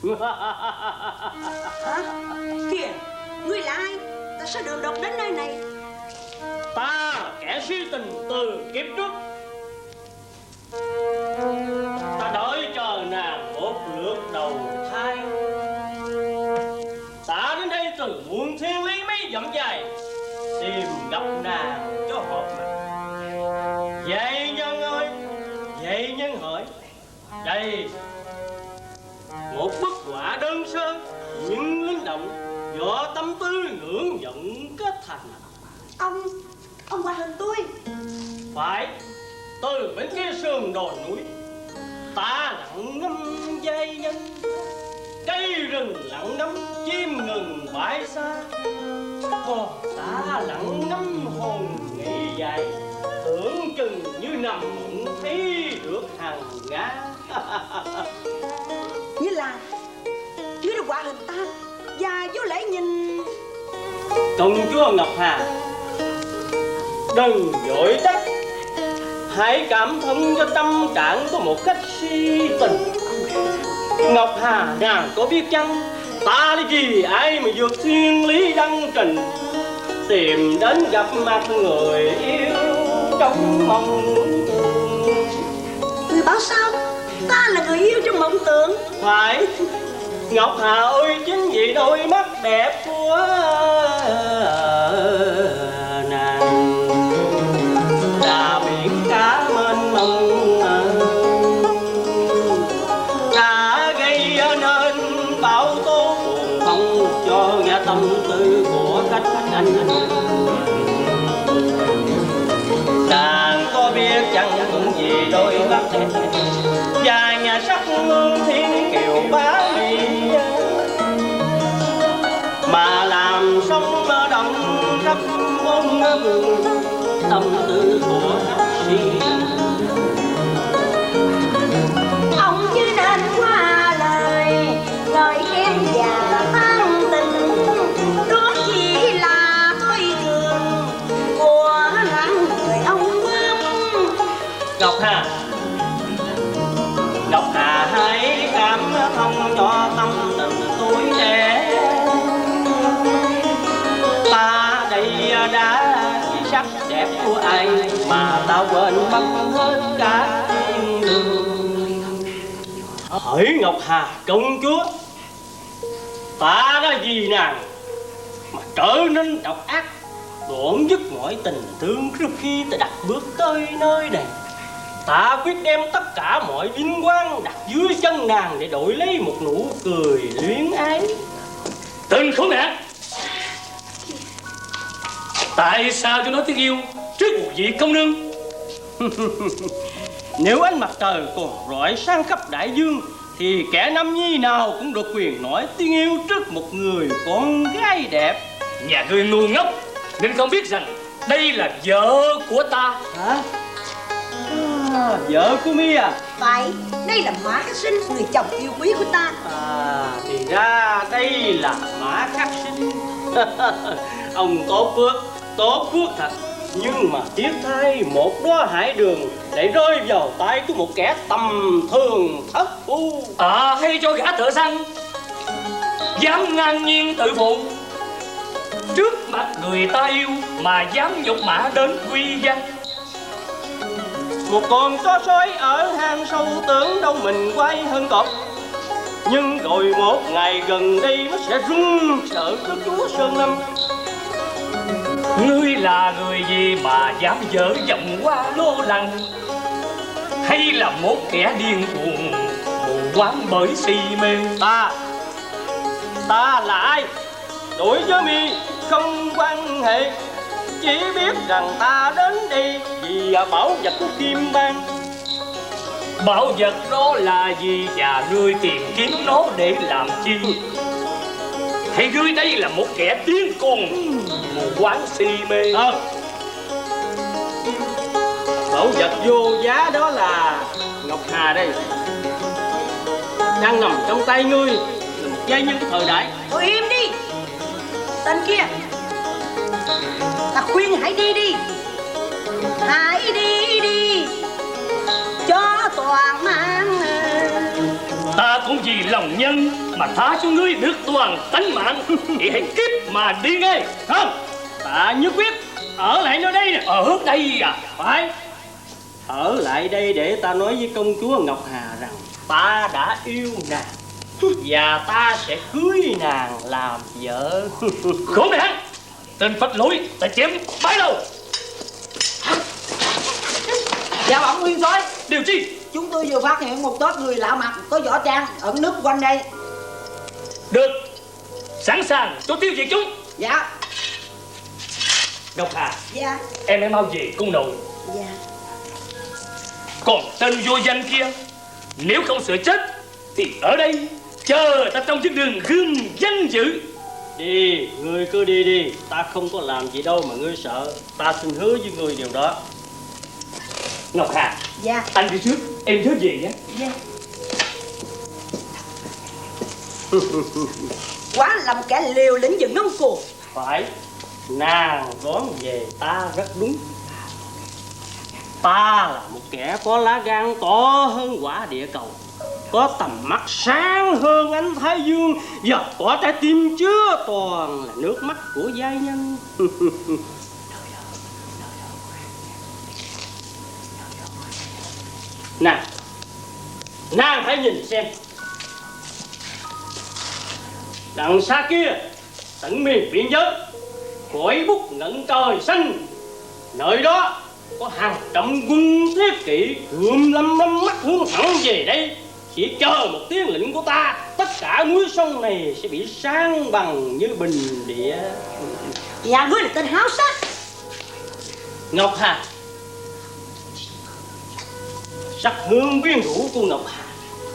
Hả? Kìa, ngươi là ai? Ta sao đường đột đến nơi này? Ta kẻ si tình từ kiếp trước. Ta đợi chờ nàng một lượt đầu thai. Ta đến đây từ muôn thiên lý mấy dặm dài, tìm gặp nàng cho hợp mặt. Vậy nhân ơi, vậy nhân hỡi, đây một bức họa đơn sơ nhưng linh động, do tâm tư ngưỡng vọng kết thành. Ông Hòa Hình tôi. Phải, từ bên kia sườn đồi núi, ta lặng ngâm dây nhân, cây rừng lặng ngắm chim ngừng bãi xa. Còn ta lặng ngắm hồn nghĩ dài, tưởng chừng như nằm mộng thấy được hàng ngã. Như là chưa được Hòa Hình ta và vô lễ nhìn. Công chúa Ngọc Hà, đừng vội trách, hãy cảm thông cho tâm trạng có một cách si tình. Ngọc Hà nàng có biết chăng, ta đi vì ai mà vượt thiên lý đăng trình, tìm đến gặp mặt người yêu trong mộng. Người bảo sao? Ta là người yêu trong mộng tưởng. Phải, Ngọc Hà ơi, chính vì đôi mắt đẹp của nàng là biển cả mênh mông, đã gây nên bão tố cuồng phong cho nghe tâm tư của cách anh. Nàng có biết chăng cũng vì đôi mắt đẹp và nhà sắc hương thiên kiều bá mỹ, mà làm sóng động khắp bốn vườn tâm tư của khách si. Ông chứ nên qua lời khen và tán tình, đó chỉ là tôi thường của hạng người ông bướm. Ngọc Hà, Ngọc Hà hãy cảm thông cho tâm tình tuổi trẻ. Ta đây đã vì sắc đẹp của ai mà ta quên mất hết cả thiên đường. Hỡi Ngọc Hà công chúa, ta đã vì nàng mà trở nên độc ác, đoạn dứt mọi tình thương trước khi ta đặt bước tới nơi này. Ta quyết đem tất cả mọi vinh quang đặt dưới chân nàng để đổi lấy một nụ cười luyến ái. Tên khốn nạn! Tại sao tôi nói tiếng yêu trước một vị công nương? Nếu ánh mặt trời còn rọi sang khắp đại dương thì kẻ nam nhi nào cũng được quyền nói tiếng yêu trước một người con gái đẹp. Nhà ngươi ngu ngốc nên không biết rằng đây là vợ của ta. Hả? Vợ của mi à? Phải, đây là Mã Khắc Sinh, người chồng yêu quý của ta. Thì ra đây là Mã Khắc Sinh. Ông tốt phước thật. Nhưng mà tiếc thay, một đóa hải đường lại rơi vào tay của một kẻ tầm thường thất phu. Hay cho gã thợ săn dám ngang nhiên tự phụ trước mặt người ta yêu mà dám nhục mạ đến quy danh. Một con chó sói ở hang sâu tưởng đâu mình quay hơn cọp, nhưng rồi một ngày gần đây nó sẽ run sợ trước chúa Sơn Lâm. Ngươi là người gì mà dám dở giọng qua lô lăng, hay là một kẻ điên cuồng mù quáng bởi si mê? Ta là ai? Đối với mi không quan hệ, chỉ biết rằng ta đến đây vì bảo vật của Kim Bang. Bảo vật đó là gì và ngươi tìm kiếm nó để làm chi? Hay ngươi đây là một kẻ điên cuồng mù quáng si mê? Bảo vật vô giá đó là Ngọc Hà đây, đang nằm trong tay ngươi, là một giai nhân thời đại. Thôi im đi, tên kia, ta khuyên hãy đi đi, hãy đi đi cho toàn mang. Ta cũng vì lòng nhân mà tha cho ngươi được toàn tánh mạng thì hãy kiếp mà đi ngay. Không, ta nhất quyết ở lại nơi đây nè. Ở đây à? Phải, ở lại đây để ta nói với công chúa Ngọc Hà rằng ta đã yêu nàng và ta sẽ cưới nàng làm vợ. Khốn nạn, tên phách lối, ta chém bái đầu. Dạ bẩm nguyên soái, Điều chi? chúng tôi vừa phát hiện một tốp người lạ mặt có võ trang ẩn núp quanh đây. Được, sẵn sàng cho tiêu diệt chúng. Dạ. Ngọc Hà, Dạ. em hãy mau về cung nội. Dạ. Còn tên vô danh kia, nếu không sợ chết thì ở đây chờ ta trong chiếc đường gương danh dự. Đi, ngươi cứ đi đi, ta không có làm gì đâu mà ngươi sợ. Ta xin hứa với ngươi điều đó. Ngọc Hà, Dạ. anh đi trước, em nhớ về nhé. Dạ. Quá là một kẻ liều lĩnh và ngông cuồng. Phải, nàng đón về ta rất đúng. Ta là một kẻ có lá gan to hơn quả địa cầu, có tầm mắt sáng hơn ánh thái dương, và có trái tim chứa toàn là nước mắt của giai nhân. Nàng hãy nhìn xem, đằng xa kia tận miền biên giới, khỏi bút ngẩn trời xanh, nơi đó có hàng trăm quân thiết kỵ gươm lâm mắt hướng thẳng về đây. Chỉ chờ một tiếng lệnh của ta, tất cả núi sông này sẽ bị san bằng như bình địa. Dạ, ngươi là tên háo sắc. Ngọc Hà, sắc hương quyến rũ của Ngọc Hà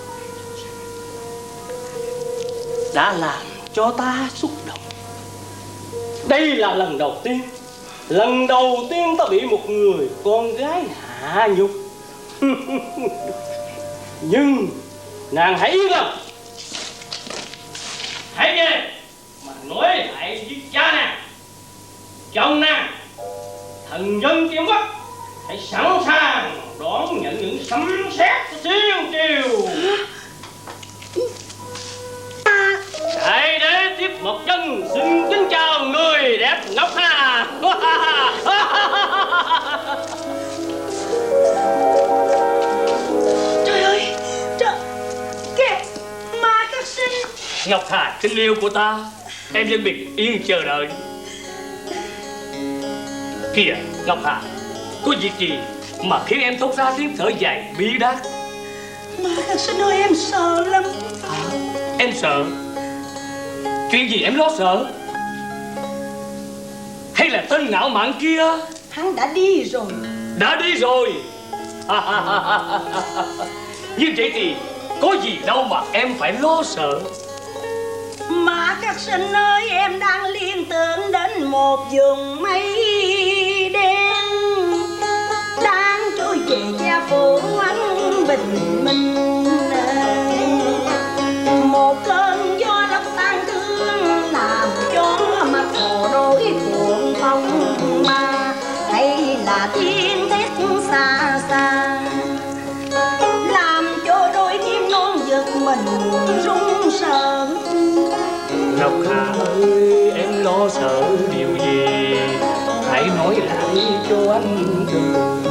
đã làm cho ta xúc động. Đây là lần đầu tiên ta bị một người con gái hạ nhục. Nhưng nàng hãy yên lòng, hãy về mà nói lại với cha nàng, chồng nàng, thần dân Kim Quốc hãy sẵn sàng đón nhận những sấm sét của thiên triều. Hãy để tiếp một chân xin kính chào người đẹp Ngọc Hà. Trời ơi, trời, kìa, ma các sinh. Ngọc Hà kính yêu của ta, em vẫn bình yên chờ đợi. Kìa Ngọc Hà, có việc gì mà khiến em thốt ra tiếng thở dài bi đát? Ma các sinh ơi, em sợ lắm. Em sợ? Chuyện gì em lo sợ? Hay là tên ngạo mạn kia? Hắn đã đi rồi. Đã đi rồi. Như vậy thì có gì đâu mà em phải lo sợ. Ma các sinh ơi, em đang liên tưởng đến một vùng mây đen đang trôi về che phủ ánh bình minh. Một cơn gió lốc tan thương làm cho mặt hồ đổi cuộn phong ba, hay là thiên thét xa xa làm cho đôi chim non giật mình run sợ. Ngọc Hà ơi, em lo sợ điều gì? Hãy nói lại cho anh thương.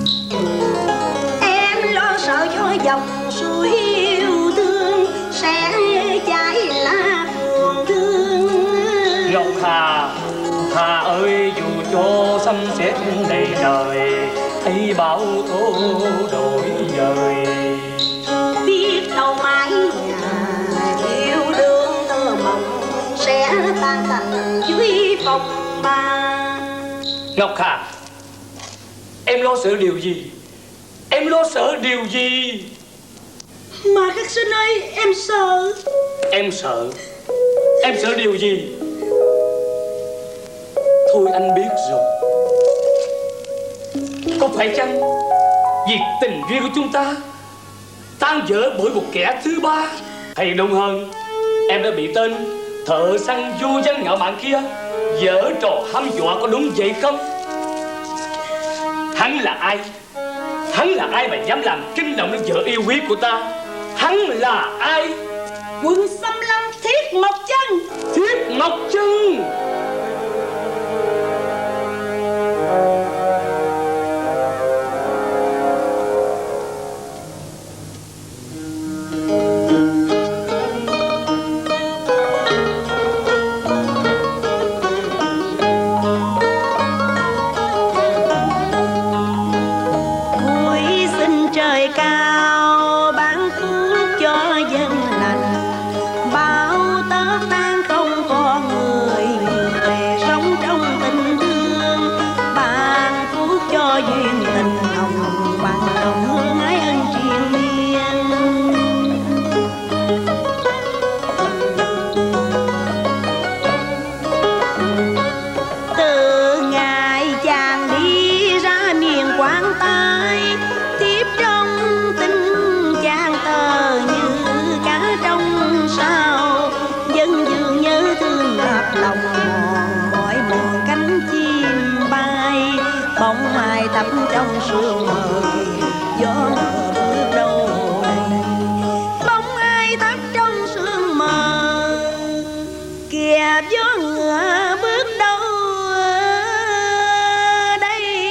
Em lo sợ cho dòng suối yêu thương sẽ chảy lá buồn thương. Ngọc Hà, Hà ơi, dù cho xăm xét đầy trời, thấy bão tố đổi dời, Biết đâu mãi nhà yêu đương thơ mộng sẽ tan tành dưới phòng ba. Ngọc Hà, em lo sợ điều gì? Em lo sợ điều gì? Ma các sinh ơi, em sợ. Em sợ? Em sợ điều gì? Thôi anh biết rồi. Có phải chăng việc tình duyên của chúng ta tan vỡ bởi một kẻ thứ ba? Hay đúng hơn, em đã bị tên thợ săn vô danh ngạo mạn kia giở trò hăm dọa, có đúng vậy không? Hắn là ai? Hắn là ai mà dám làm kinh động đến vợ yêu quý của ta? Hắn là ai? Quân Xâm Lâm Thiết Mộc Chân. Thiết Mộc Chân. Tập trong sương mờ gió mờ bước đâu đây, bóng ai thấp trong sương mờ kìa gió ngựa bước đâu đây.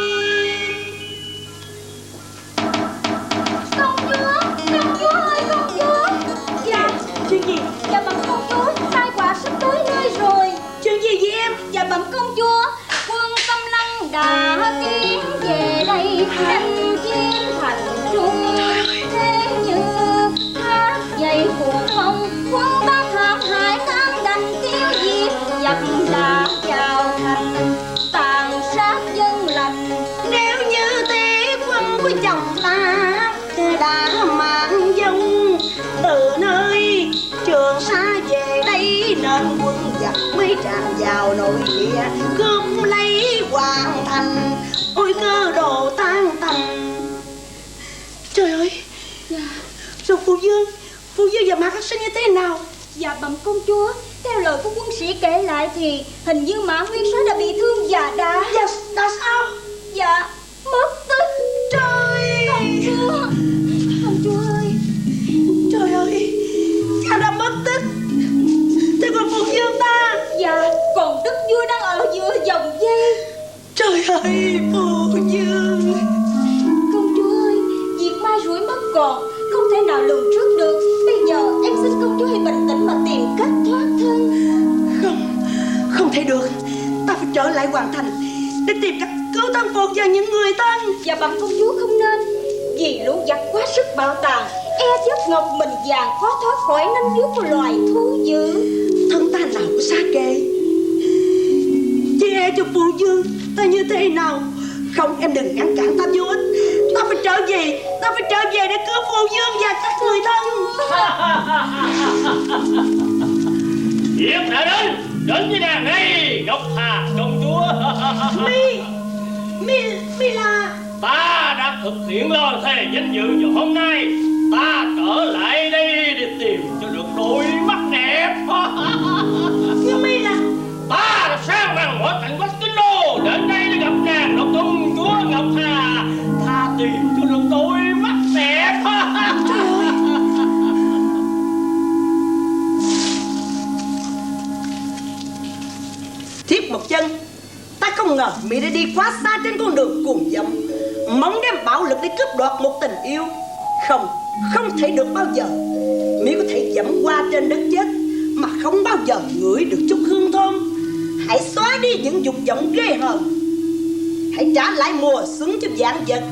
Công chúa ơi, công chúa. Dạ, chuyện gì? dạ bẩm công chúa, tai họa sắp tới nơi rồi. Chuyện gì vậy em? Dạ bẩm công chúa, quân Xâm Lăng đã tiến về đây đánh chiếm thành trung. Thế như thác dậy cuồng phong, quân ta thảm hại tan đành tiêu diệt, giặc đã vào thành tàn sát dân lành. Nếu như thế quân của chồng ta đã mang dông từ nơi Trường Sa về đây, nên quân giặc mới tràn vào nội địa cướp lấy hoàng thành, ôi cơ đồ tan tành. Trời ơi, rồi phụ vương và Mã Khắc Sinh như thế nào? Dạ bẩm công chúa, theo lời của quân sĩ kể lại thì hình như Mã Nguyên Soái đã bị thương và đã sao? Dạ mất tích. Trời, Công chúa ơi, trời ơi, cha đã mất tích. Thế còn phụ vương ta? dạ còn đức vua đang ở giữa vòng dây. Trời ơi, phụ vương. Công chúa ơi, việc mai rủi mất còn không thể nào lường trước được. Bây giờ em xin công chúa hãy bình tĩnh mà tìm cách thoát thân. Không thể được. Ta phải trở lại hoàng thành để tìm cách cứu thân phụ và những người thân. Dạ bẩm công chúa không nên, vì lũ giặc quá sức bạo tàn, e chất ngọc mình vàng khó thoát khỏi nanh vuốt của loài thú dữ. Thân ta nào có xa kề, chỉ e cho phụ vương ta như thế nào. Không, em đừng ngăn cản ta vô ích. Ta phải trở về để cứu phụ vương và các người thân. Việc đã đến với nàng đây, Ngọc Hà công chúa. Mi là ta đã thực hiện lời thề danh dự vào hôm nay. Ta trở lại đây để tìm cho được đôi mắt đẹp. Nhưng Mi là ta đã sang bằng mọi thành quách kinh đô đến đây để gặp nàng độc công chúa Ngọc Hà. Ta tìm cho được đôi mắt đẹp. trời ơi. Thiết Mộc Chân, ta không ngờ Mi đã đi quá xa trên con đường cuồng vọng, mong đem bạo lực để cướp đoạt một tình yêu. Không thể được bao giờ. Mi có thể dẫm qua trên đất chết mà không bao giờ ngửi được chút hương thơm. Hãy xóa đi những dục vọng ghê hờn, hãy trả lại mùa xuân cho vạn vật.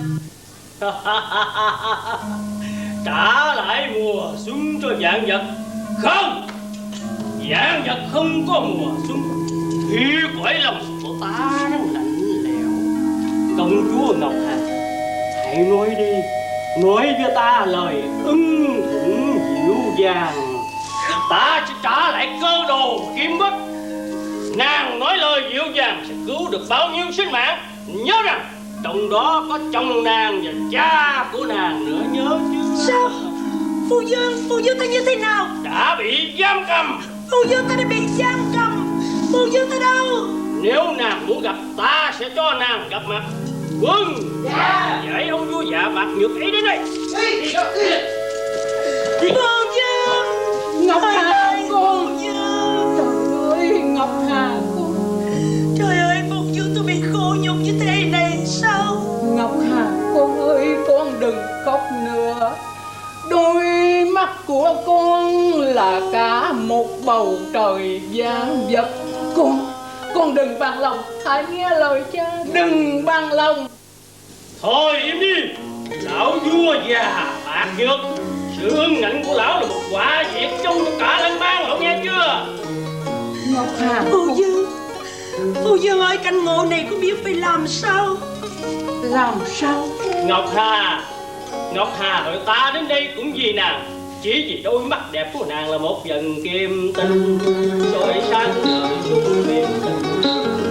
Trả lại mùa xuân cho vạn vật? Không, vạn vật không có mùa xuân khi cõi lòng của ta đang lạnh lẽo. Công chúa Ngọc Hà, hãy nói đi, nói với ta lời ưng thuận dịu dàng. Ta sẽ trả lại cơ đồ Kim Bất. Nàng nói lời dịu dàng sẽ cứu được bao nhiêu sinh mạng. Nhớ rằng trong đó có chồng nàng và cha của nàng nữa, nhớ chứ? Sao? Phụ vương ta như thế nào? Đã bị giam cầm. Phụ vương ta đã bị giam cầm. Phụ vương ta đâu? Nếu nàng muốn gặp, ta sẽ cho nàng gặp mặt. Quân, dạy ông vua Dạ Bạc Nhược ấy đến đây. Phụ vương! Ngọc Hà con. Phụng Dương. Trời ơi Ngọc Hà con. Trời ơi Phụng Dương, tôi bị khổ nhục như thế này sao? Ngọc Hà con ơi, con đừng khóc nữa. Đôi mắt của con là cả một bầu trời vàng vật. Con đừng bằng lòng, hãy nghe lời cha, đừng bằng lòng. Thôi im đi, lão vua già bạc nhược. Sự ương ngạnh của lão là một quả diệt chung cho cả lân bang, lão nghe chưa? Ngọc Hà Phu Dương ơi, canh ngộ này có biết phải làm sao? làm sao? Ngọc Hà gọi ta đến đây cũng vì nàng. Chỉ vì đôi mắt đẹp của nàng là một dần kim tinh soi sáng đời chung miền tình,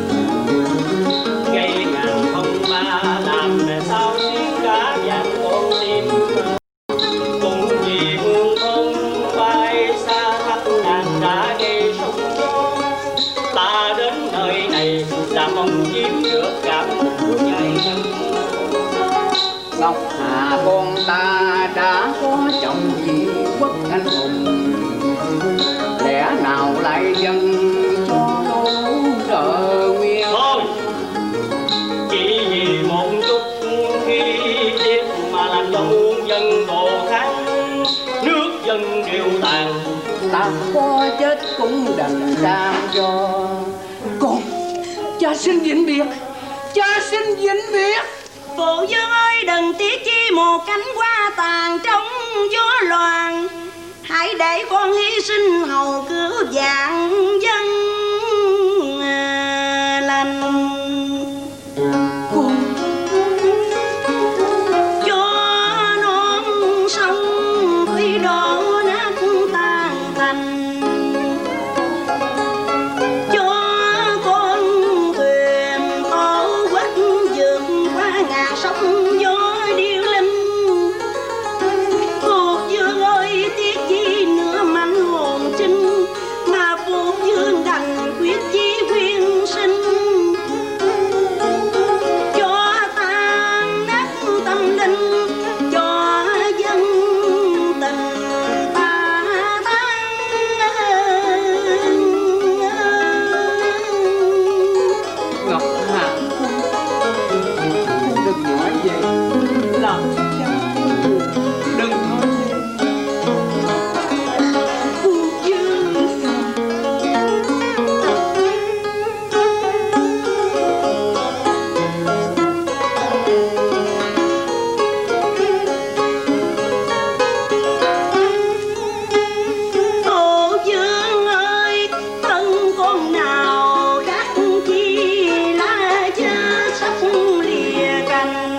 gây ngàn phong ba làm mẹ sao xiên cả vàng con tim. Cũng vì muôn thân bay xa khắp nàng đã gây sóng gió, ta đến nơi này là mong chiếm được cảm của nhạy nhân. Ngọc Hà con ta đã có chồng vì quốc anh hùng, lẽ nào lại dâng cho nô trợ nguyên? Thôi, chỉ vì một chút khi tiếc mà làm cho muôn dân đổ kháng, nước dân đều tàn. Ta có chết cũng đành cam cho con. Cha xin vĩnh biệt, cha xin vĩnh biệt. Phụ Dương ơi, đừng tiếc chi một cánh hoa tàn trong gió loạn. Hãy để con hy sinh hầu cứu vạn dân lành. Con Gió non sông thủy đổ nát tan thành, cho con thuyền tổ quách vượt qua ngàn sóng gió điêu linh. Phục Dương ơi, tiếc chi nữa mảnh hồn chinh, mà Phục Dương đành quyết chí quyên sinh. Cho tan nát tâm linh, cho dân tình ta than. Ngọc Hà con đừng nói vậy, làm cho cha buồn. Đừng nói vậy. Phục Dương. Tổ Dương ơi, thân con nào khác chi lá chết sắp lìa cành.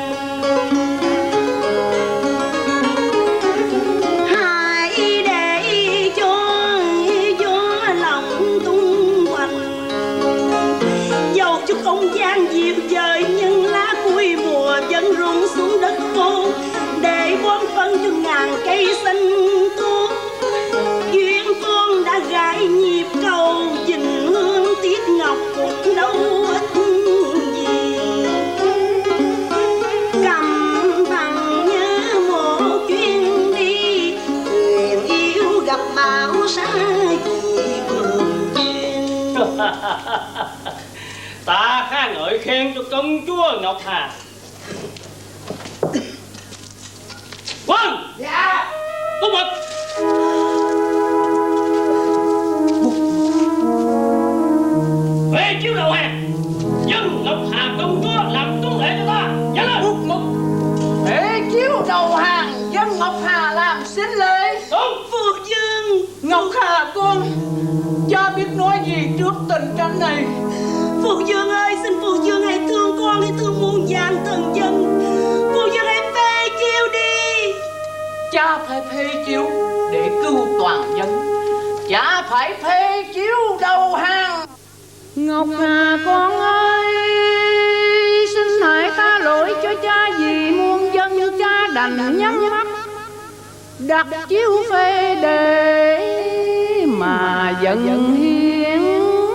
Hãy để cho gió lòng tung hoành, dầu cho không gian dịu dời nhưng lá cuối mùa vẫn rụng xuống đất khô, để bón phân cho ngàn cây xanh tốt. Duyên con đã gãi nhịp cầu, dình hương tiếc ngọc cũng đâu ít gì. Cầm thằng nhớ một chuyến đi, thuyền yêu gặp bão xa vì vườn duyên. Ta ca ngợi khen cho công chúa Ngọc Hà. Vâng. Dạ. Có mật. Về chiếu đầu hàng, dân Ngọc Hà công chúa làm tuân lễ cho ta. Nhanh lên. Để chiếu đầu hàng, dân Ngọc Hà làm xin lễ. Đúng. Phục Dương. Ngọc Hà con, cha biết nói gì trước tình cảnh này. Phục Dương ơi, xin Phục Dương hãy thương con, hãy thương muôn vàn thần dân. Phục Dương hãy phê chiêu đi. Cha phải phê chiếu để cứu toàn dân. Cha phải phê chiếu đầu hàng. Ngọc Hà con ơi, xin hãy tha lỗi cho cha vì muôn dân. Cha đành nhắm mắt đặt chiếu phê để mà dâng hiến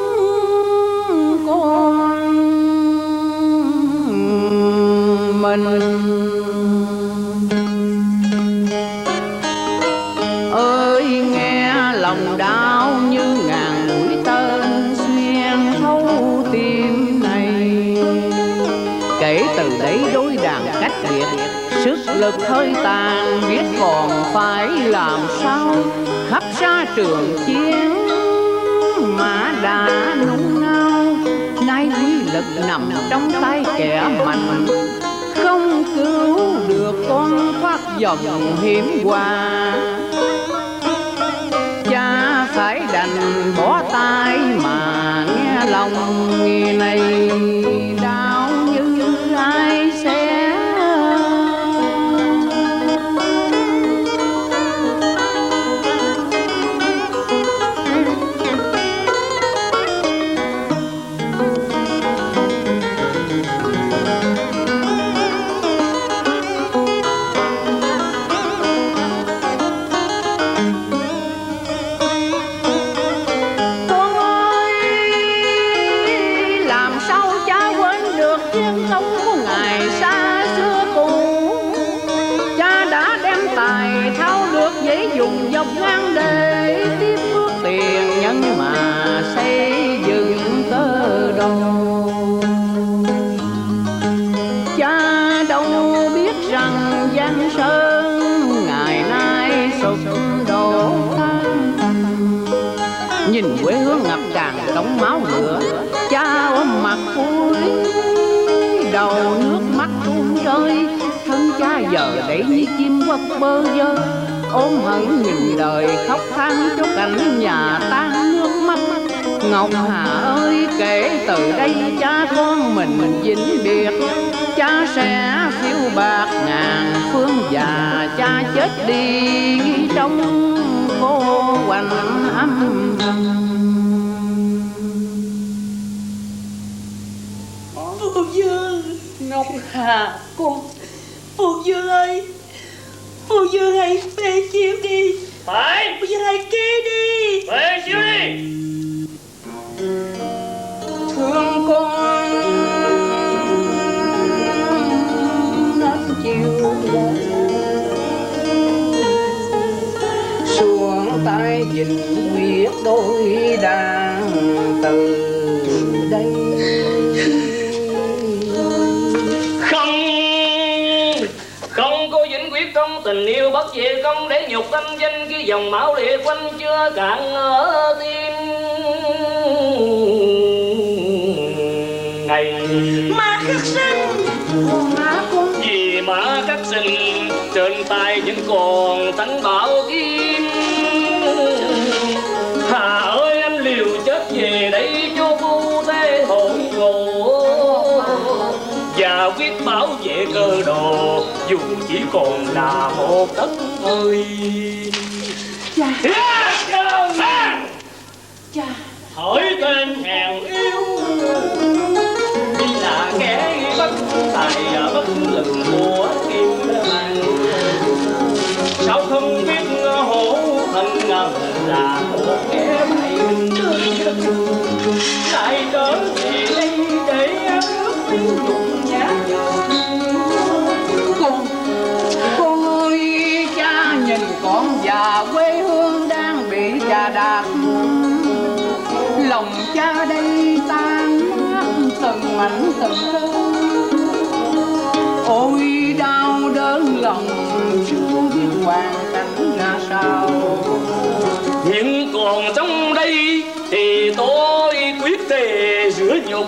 con mình. Ơi nghe lòng lực hơi tàn, biết còn phải làm sao. Khắp xa trường chiến mà đã nung nao, nay uy lực nằm trong tay kẻ mạnh, không cứu được con thoát dòng hiểm họa. Cha phải đành bỏ tay mà nghe lòng người này đau như ai sẽ. Dùng dọc ngang để tiếp phước tiền nhân mà xây dựng tơ đầu. Cha đâu biết rằng Giang Sơn ngày nay sụp đổ tan. Nhìn quê hương ngập tràn đống máu lửa, cha ôm mặt cúi đầu nước mắt tuôn rơi. Thân cha giờ để như chim quất bơ vơ, ôm hận nhìn đời khóc than cho cảnh nhà tan nước mắt. Ngọc Hà ơi, kể từ đây cha con mình vĩnh biệt, cha sẽ phiêu bạc ngàn phương và cha chết đi trong cô quạnh âm thầm. Phụ Dương, Ngọc Hà con. Phụ Dương ơi, Phụ Dương hãy phê chiếu đi. Phải. Phụ Dương hãy kê đi. Phê chiếu đi. Thương con nên chịu xuống tay dình quyết đôi đang từ đây. Không có vĩnh quyết trong tình yêu bất diệt, không để nhục thanh danh khi dòng máu liệt quanh chưa cạn ở tim này. Mà khắc sinh, Má con Vì mà khắc sinh trên tay vẫn còn thanh bảo kim. Hà ơi, anh liều chết về đây cho cô thế hồn ngộ, và quyết bảo vệ cơ đồ dù chỉ còn là một đất hơi. cha. Cha hỏi tên hèn yếu, vì là kẻ bất tài bất lực của kim bằng. Sao không biết hổ thân ngầm là một kẻ bại lại trở về đây để ước quyến dụng giá. Con ơi, cha nhìn con già quê hương đang bị già đạp, lòng cha đây tan nát từng mảnh từng tơ. Ôi đau đớn lòng chưa biết hoàn cảnh ra sao. Nhưng còn trong đây thì tôi quyết thề rửa nhục,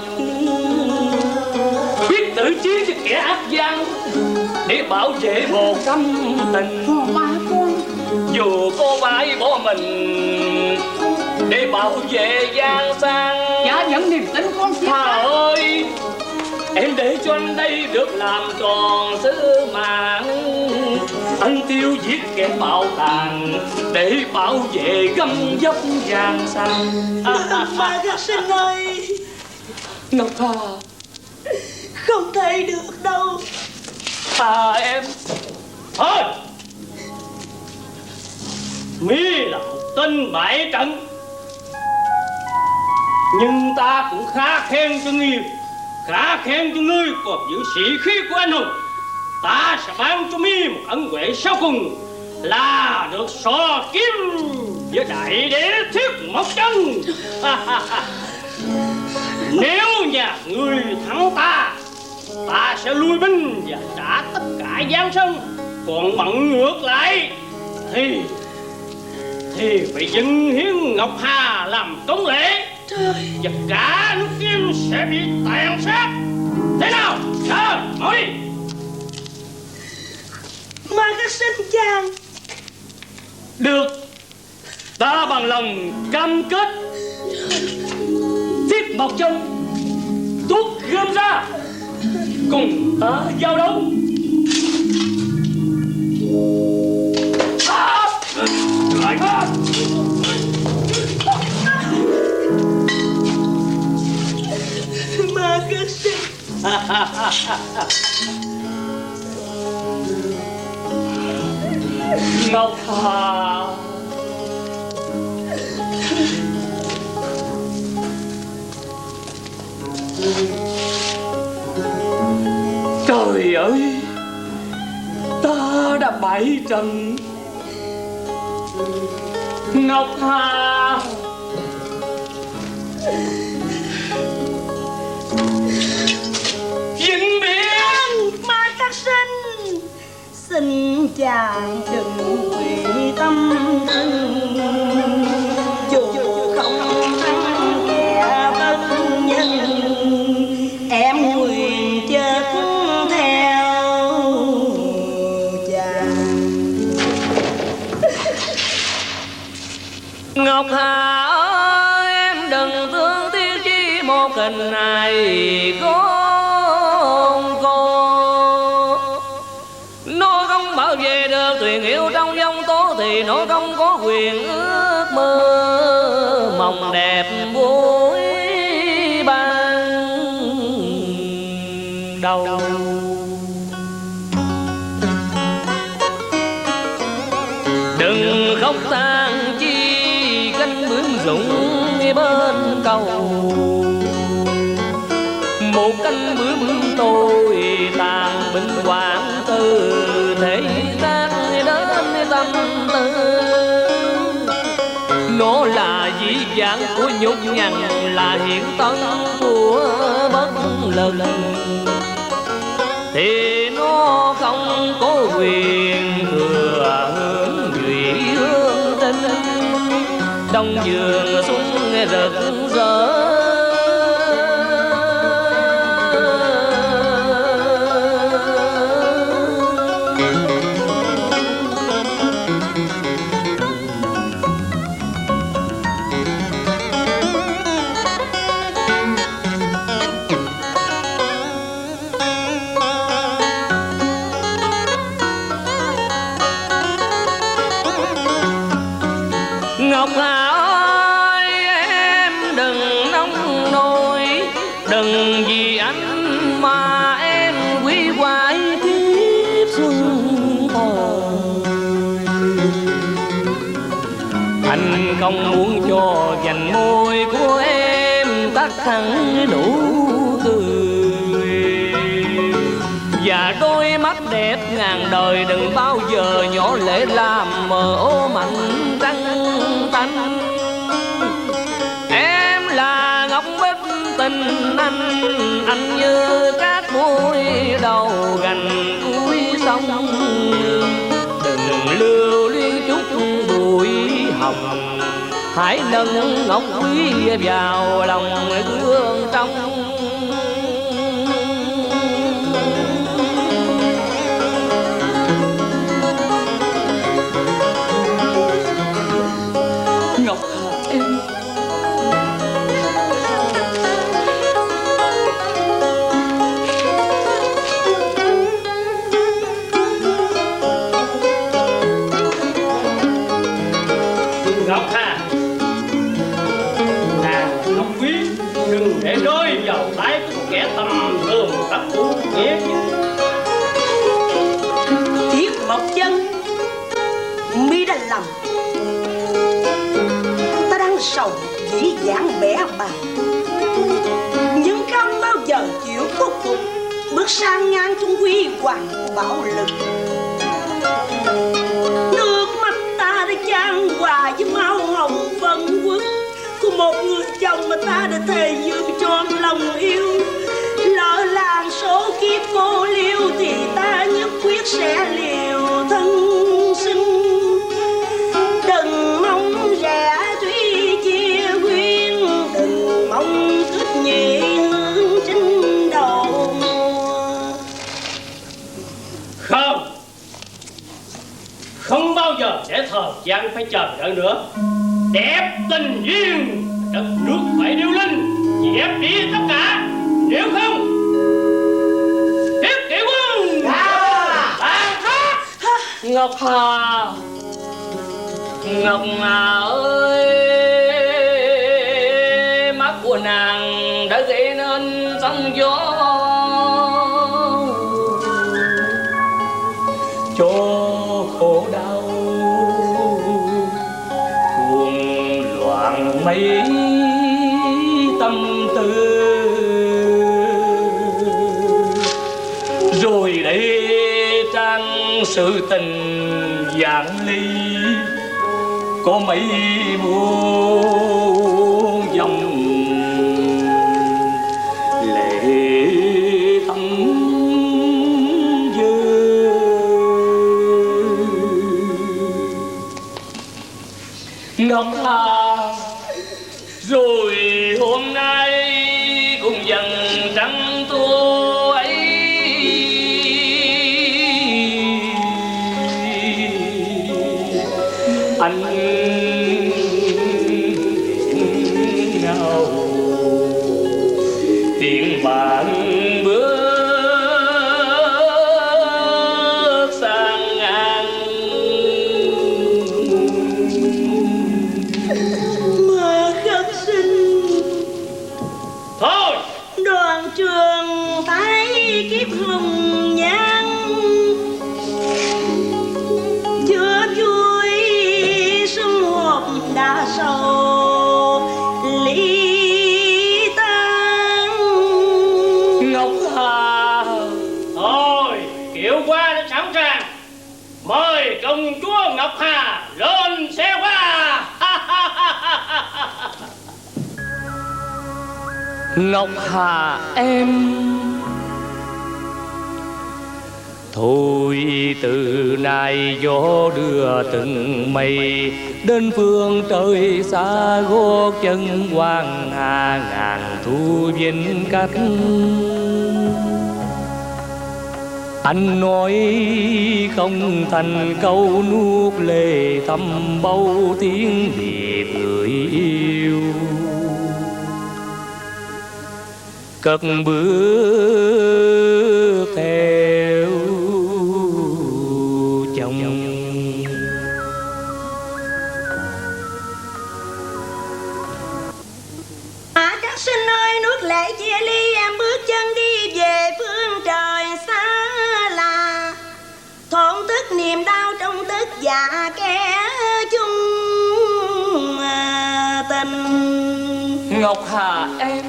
quyết tử chiến cho kẻ ác gian để bảo vệ một tâm tình. Ba con Dù cô phải bỏ mình để bảo vệ Giang Sang. cha vẫn niềm tin con siết Hà ơi, em để cho anh đây được làm tròn sứ mạng. Anh tiêu diệt kẻ bạo tàn để bảo vệ gấm dốc Giang Sang. Mà khắc sinh ơi, Ngọc Hà, không thấy được đâu. Hà em. Thôi, mi là một tên bại trận, nhưng ta cũng khá khen cho ngươi, khá khen cho ngươi còn giữ sĩ khí của anh hùng. Ta sẽ ban cho mi một ân huệ sau cùng là được so kiếm với đại đế Thiết Mộc Chân. Nếu nhà ngươi thắng ta, ta sẽ lui binh và trả tất cả Giang Sơn. còn mặn ngược lại thì phải dâng hiến Ngọc Hà làm tống lễ. Và cả nước Kim sẽ bị tàn sát. Thế nào? Mau đi. Ma Khắc Sinh chàng. Được, ta bằng lòng cam kết. Thiết Mộc Chân tuốt gươm ra, cùng ta giao đấu. Ma Khắc Sinh. Ngọc Hà, trời ơi, ta đã bại trận. Ngọc Hà, vĩnh biệt. Ma Khắc Sinh, xin chàng đừng quỳ tâm thân, dù không thắng kẻ bất nhân, em nguyện chết theo chàng. Ngọc Hà ơi, em đừng thương tiếc chi một hình này con cô. Nó không bảo vệ được thuyền yêu trong giông tố thì nó không có quyền ước mơ mộng đẹp buổi ban đầu. Đừng khóc than chi cánh bướm rụng bên cầu, một cánh bướm tôi tàn bình hoàng từ thể xác đến tâm tư. Nó là dĩ vãng của nhục nhằn, là hiện tân của bất lực, thì nó không có quyền thừa hưởng nhụy hương tinh. Đông vườn xuân rực rỡ, Ngọc Hà ơi, em đừng nóng nổi, đừng vì anh mà em quý hoài kiếp xuân hồi. Anh không muốn cho dành môi của em tắt hẳn nụ cười, và đôi mắt đẹp ngàn đời đừng bao giờ nhỏ lệ làm mờ ôm ảnh trăng tanh. Em là ngọc bích tình anh như cát bụi đầu gành cuối sông. Đừng lưu luyến chút bụi hồng, hãy nâng ngọc quý vào lòng gương trong. Ngọc Hà em, Ngọc Hà, nàng Ngọc Quý, đừng để rơi vào tay của kẻ tầm thường tắc thủ nghĩa chứ. Thiết Mộc Chân, mi đã lầm. Ta đang sầu dĩ dãn bẻ bàng, nhưng không bao giờ chịu khuất phục, bước sang ngang trung quy hoàng bạo lực. Nước mắt ta đã chan hòa với máu hồng phân quất của một người chồng mà ta đã thề dương tròn lòng yêu. Lỡ làng số kiếp cô liêu thì ta nhất quyết sẽ liều bao giờ để thời gian phải chờ đợi nữa. Đẹp tình duyên, đất nước phải điêu linh, dẹp đi tất cả, nếu không tiếp kỷ quân tàn sát. Ngọc Hà, Ngọc Hà ơi, mắt của nàng đã gây nên sóng gió cho khổ đau, cuồng loạn mấy tâm tư. Rồi đây trang sự tình dạng ly, có mấy muôn dòng lệ thấm dư. Ngọc Hà, rồi hôm nay cũng dần trắng tua ấy, anh nào tiếng bạn bước sang ngang. Mà khắc sinh Thôi đoàn trường tái kiếp hồng nhan, chưa vui sum họp đã sầu ly tan. Ngọc Hà, thôi, kiệu qua đã sẵn sàng, mời công chúa Ngọc Hà lên xe qua. Ngọc Hà em, thôi từ nay gió đưa từng mây đến phương trời xa, gót chân hoàng hà ngàn thu vinh cách. Anh nói không thành câu nuốt lệ thầm bầu tiếng biệt người yêu. Cất bước theo chồng. Các sinh ơi, nước lệ chia ly, em bước chân đi về phương trời xa lạ. Thổn thức niềm đau trong tức dạ kẻ chung tình. Ngọc Hà em,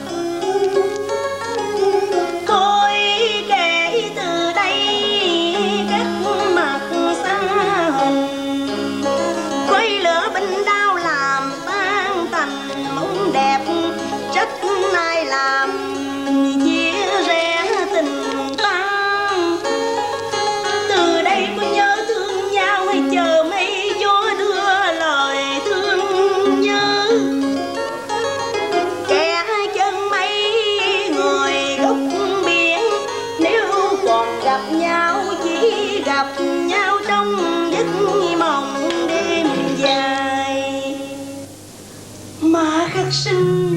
Thôi kể từ đây các mặt xa hình, khói lửa binh đao làm tan tành mộng đẹp, trách ai làm chia rẽ tình ta. Từ đây có nhớ thương nhau hay chờ mây gió đưa lời thương nhớ. Kẻ chân mây người gốc biển, nếu còn gặp nhau chỉ gặp nhau trong giấc mộng đêm dài. Mà khắc sinh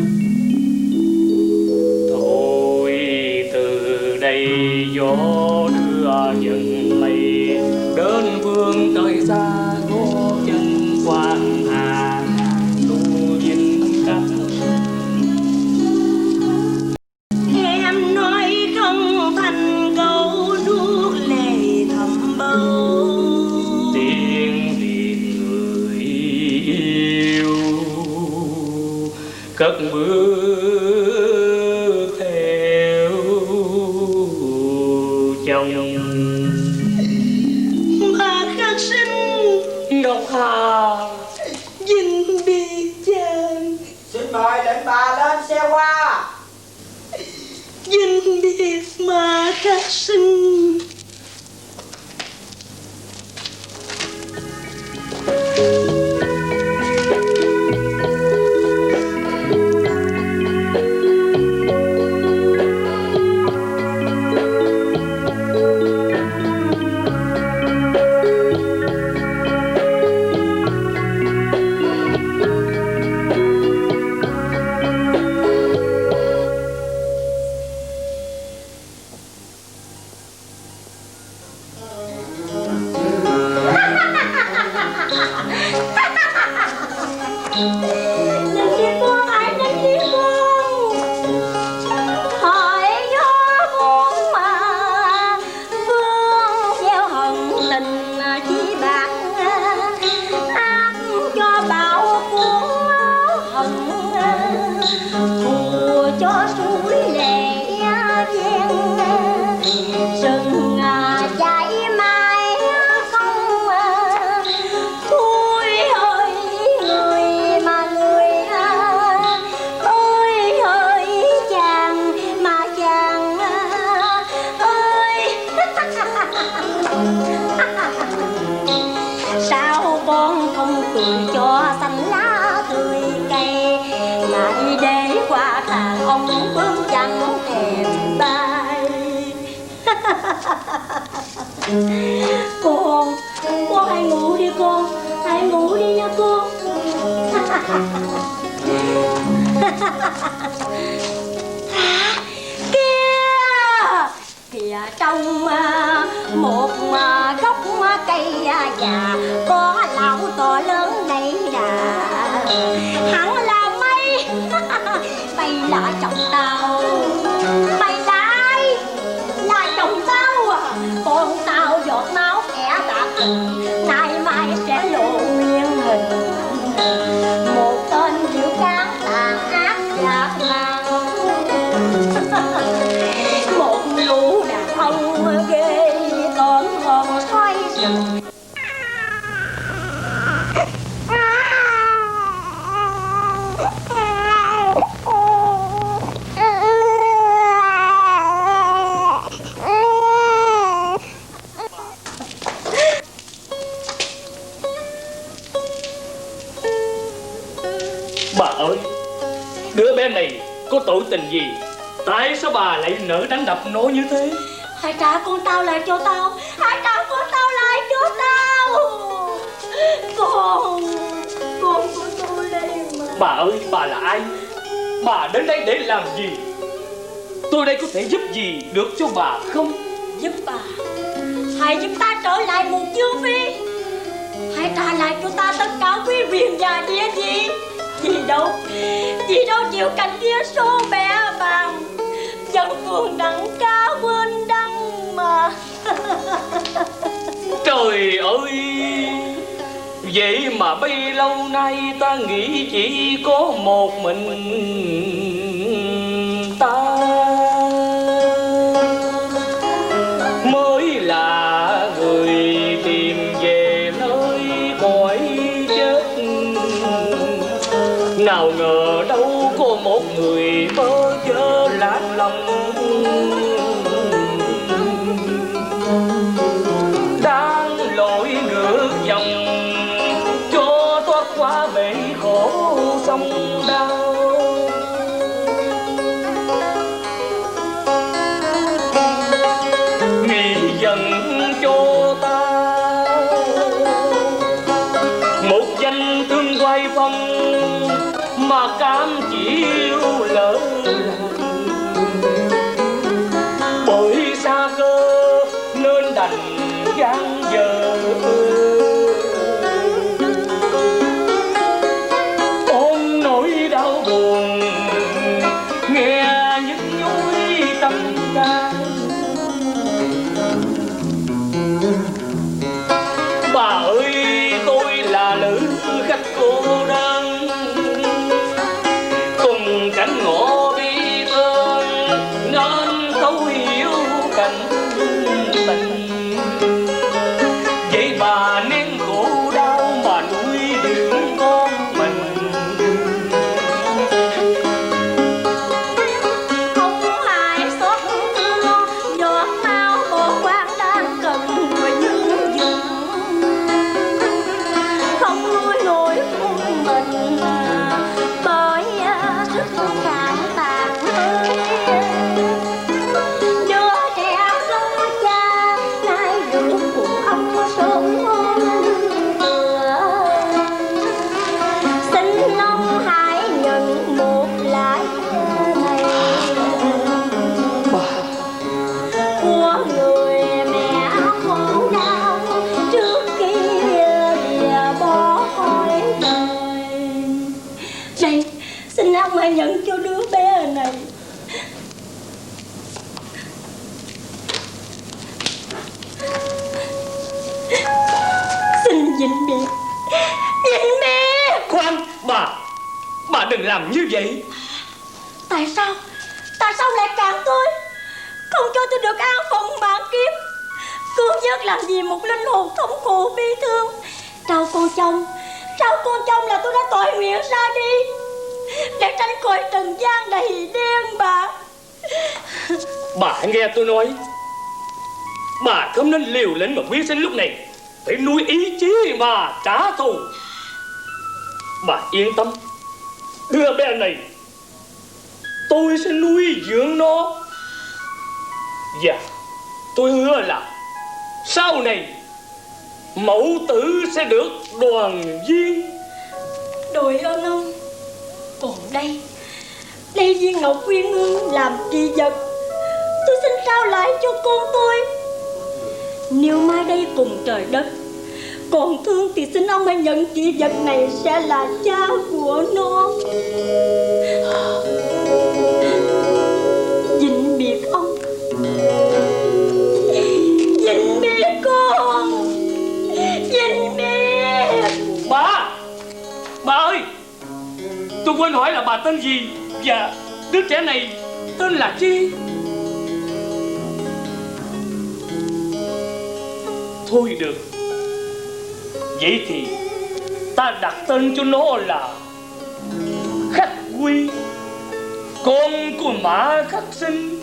thôi từ đây gió đưa dần mây đến phương trời xa, gót chân hoàng hà tu vinh cách. em nói không thành câu nuốt lệ thầm bầu. Tiếng biệt người yêu, cất bước theo chồng. Mà khắc sinh Ngọc Hà, vinh biệt chàng, Xin mời lệnh bà lên xe hoa. vinh biệt mà khắc sinh. cười cho xanh lá tươi cây, lại để qua thang ông bướm chẳng thèm bay. Con hãy ngủ đi con, hãy ngủ đi nha con. Kìa trong một gốc cây già có lão to lớn đầy đà, hắn là mây. Mây là chồng tao, mây là chồng tao. Con tao giọt máu kẻ bạc tình, nay mai sẽ lộ nguyên hình. Một tên diệu cán tàn ác dã man, một lũ đàn ông ghê tởm hồn xoay rừng. Bà ơi, đứa bé này có tội tình gì? Tại sao bà lại nỡ đánh đập nó như thế? Hãy trả con tao lại cho tao, hãy trả con tao lại cho tao. Con của tôi đây mà. Bà ơi, bà là ai? Bà đến đây để làm gì? Tôi đây có thể giúp gì được cho bà không? Giúp bà? Hãy giúp ta trở lại một dương phi. Hãy trả lại cho ta tất cả quý quyền và địa vị. Vì đâu chịu cảnh kia số mẹ vàng, dân phường đặng ca quên đăng mà. Trời ơi, vậy mà bấy lâu nay ta nghĩ chỉ có một mình ta mới là người tìm về nơi cõi chết. Nào ngờ đâu có một người bơ vơ lạc lòng, đang lội ngược dòng cho thoát qua bể khổ sông đau. Nghĩ dần cho ta một danh thương quay phong, mà cam chịu lỡ bởi xa cơ nên đành gian dở. Ôm nỗi đau buồn nghe những nhối tâm can. Bà ơi, tôi là lữ khách cô đơn, cùng cảnh ngộ bi thương nên thấu hiểu cảnh tình. Vậy bà nên khổ đau mà nuôi dưỡng con mình. Không ai xót thương, giọt máu bỏ quang đang cần người dưỡng dưỡng. Không nuôi nổi con mình bởi sức cảm tàn hơi. Đứa trẻ không cha nay được cùng ông sớm ôm vừa. Xin ông hãy nhận một lại này của người mẹ khổ đau trước khi lìa bỏ khỏi đời. Này, xin ông hãy nhận cho đứa bé này. Xin vĩnh biệt, vĩnh biệt. Khoan, bà đừng làm như vậy. Tại sao lại cản tôi, không cho tôi được an phận mạng kiếp, cứu vớt làm gì một linh hồn thống khổ bi thương. Trao con chồng là tôi đã tội nguyện ra đi để tránh khỏi trần gian đầy đen bạc. Bà hãy nghe tôi nói, bà không nên liều lĩnh mà quyết sinh lúc này, phải nuôi ý chí mà trả thù. Bà yên tâm, đứa bé này tôi sẽ nuôi dưỡng nó. Và tôi hứa là sau này mẫu tử sẽ được đoàn viên. Đội ơn ông. Còn đây viên ngọc uyên ương làm kỳ vật, tôi xin trao lại cho con tôi. Nếu mai đây cùng trời đất còn thương thì xin ông hãy nhận kỳ vật này sẽ là cha của nó. Vĩnh biệt ông, vĩnh biệt con, vĩnh biệt. Bà ơi, tôi quên hỏi là bà tên gì và đứa trẻ này tên là chi? Thôi được, vậy thì ta đặt tên cho nó là Khắc Quy, con của Mã Khắc Sinh.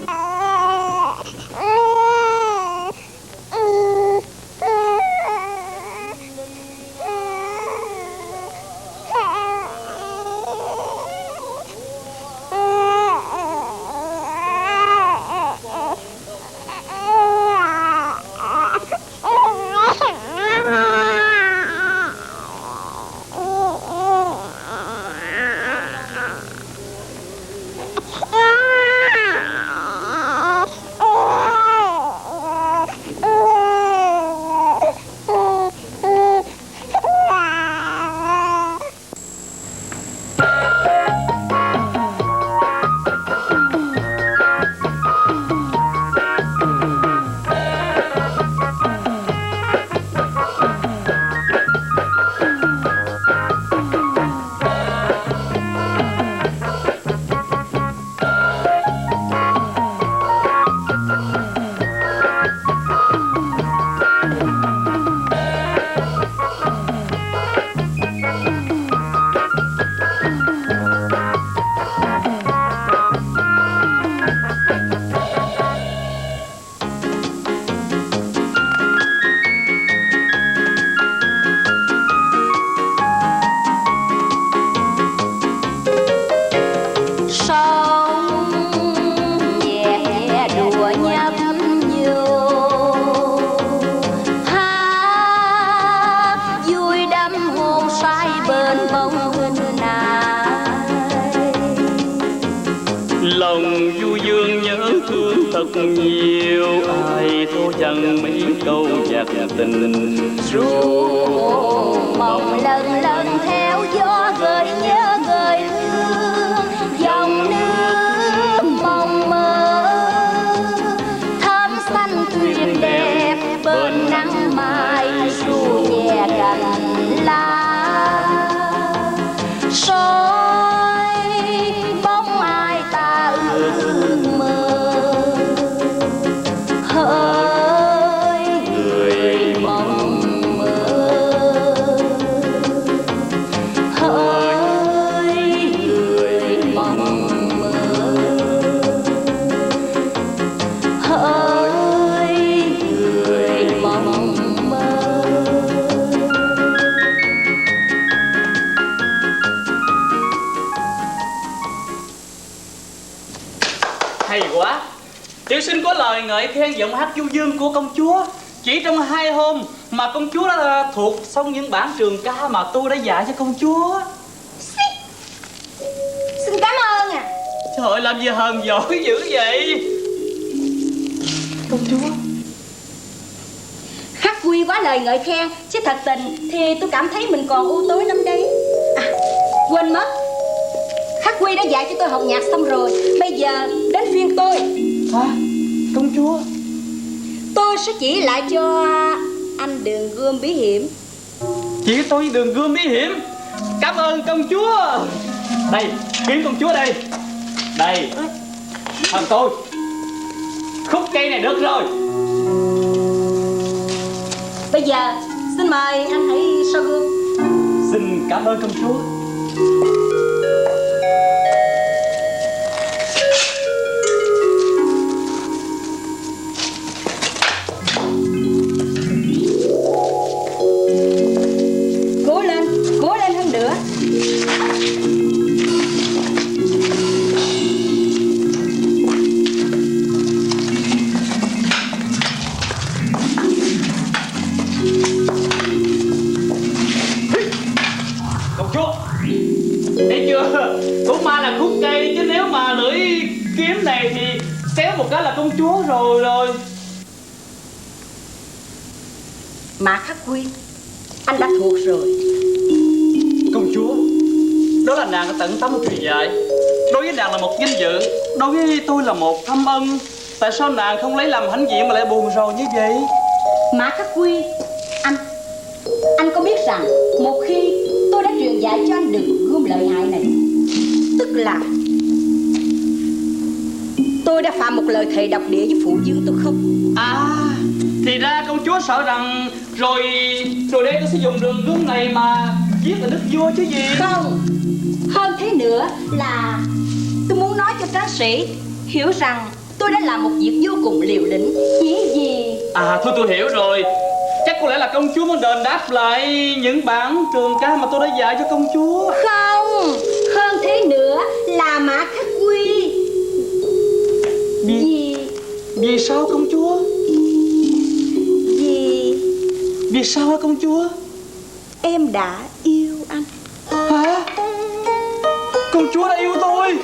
Lòng du dương nhớ thương thật nhiều, ai thô chẳng mấy câu nhạc tình. Ru mộng lần lần theo gió gợi nhớ gợi hương, dòng nước mộng mơ thắm xanh tuyệt đẹp bên nắng mai ru nhẹ cành lá. Bóng ai ta ước mơ hỡi người mộng mơ, hỡi người mộng mơ, hỡi người mộng mơ. Hay quá. Tiểu sinh có lời ngợi khen giọng hát du dương của công chúa. Chỉ trong 2 hôm mà công chúa đã thuộc xong những bản trường ca mà tôi đã dạy cho công chúa. Xin cảm ơn à. Trời ơi, làm gì hờn giỏi dữ vậy công chúa. Khắc Quy quá lời ngợi khen, chứ thật tình thì tôi cảm thấy mình còn ưu tối lắm đấy. À, quên mất, Khắc Quy đã dạy cho tôi học nhạc xong rồi, bây giờ đến phiên tôi. Hả? Công chúa? Tôi sẽ chỉ lại cho anh đường gươm bí hiểm. Chỉ tôi đường gươm bí hiểm. Cảm ơn công chúa. Đây, kiếm công chúa đây. Đây, thằng tôi. Khúc cây này được rồi. Bây giờ xin mời anh hãy soi gương. Xin cảm ơn công chúa. Cố lên hơn nữa. này thì xéo một cái là công chúa rồi. Mã Khắc Quy, anh đã thuộc rồi. Công chúa, đó là nàng đã tận tâm truyền dạy. Đối với nàng là một vinh dự, đối với tôi là một thâm ân. Tại sao nàng không lấy làm hãnh diện mà lại buồn rầu như vậy? Mã Khắc Quy, anh có biết rằng một khi tôi đã truyền dạy cho anh đừng gươm lợi hại này, tức là tôi đã phạm một lời thề độc địa với phụ vương tôi không? À, thì ra công chúa sợ rằng rồi đây tôi sẽ dùng đường gươm này mà giết là đức vua chứ gì. Không, hơn thế nữa là tôi muốn nói cho tráng sĩ hiểu rằng tôi đã làm một việc vô cùng liều lĩnh. Chỉ vì... À thôi tôi hiểu rồi. Chắc có lẽ là công chúa muốn đền đáp lại những bản trường ca mà tôi đã dạy cho công chúa. Không, hơn thế nữa là Mã Khắc Quy. Vì sao công chúa? Vì sao hả công chúa? Em đã yêu anh. Hả? Công chúa đã yêu tôi?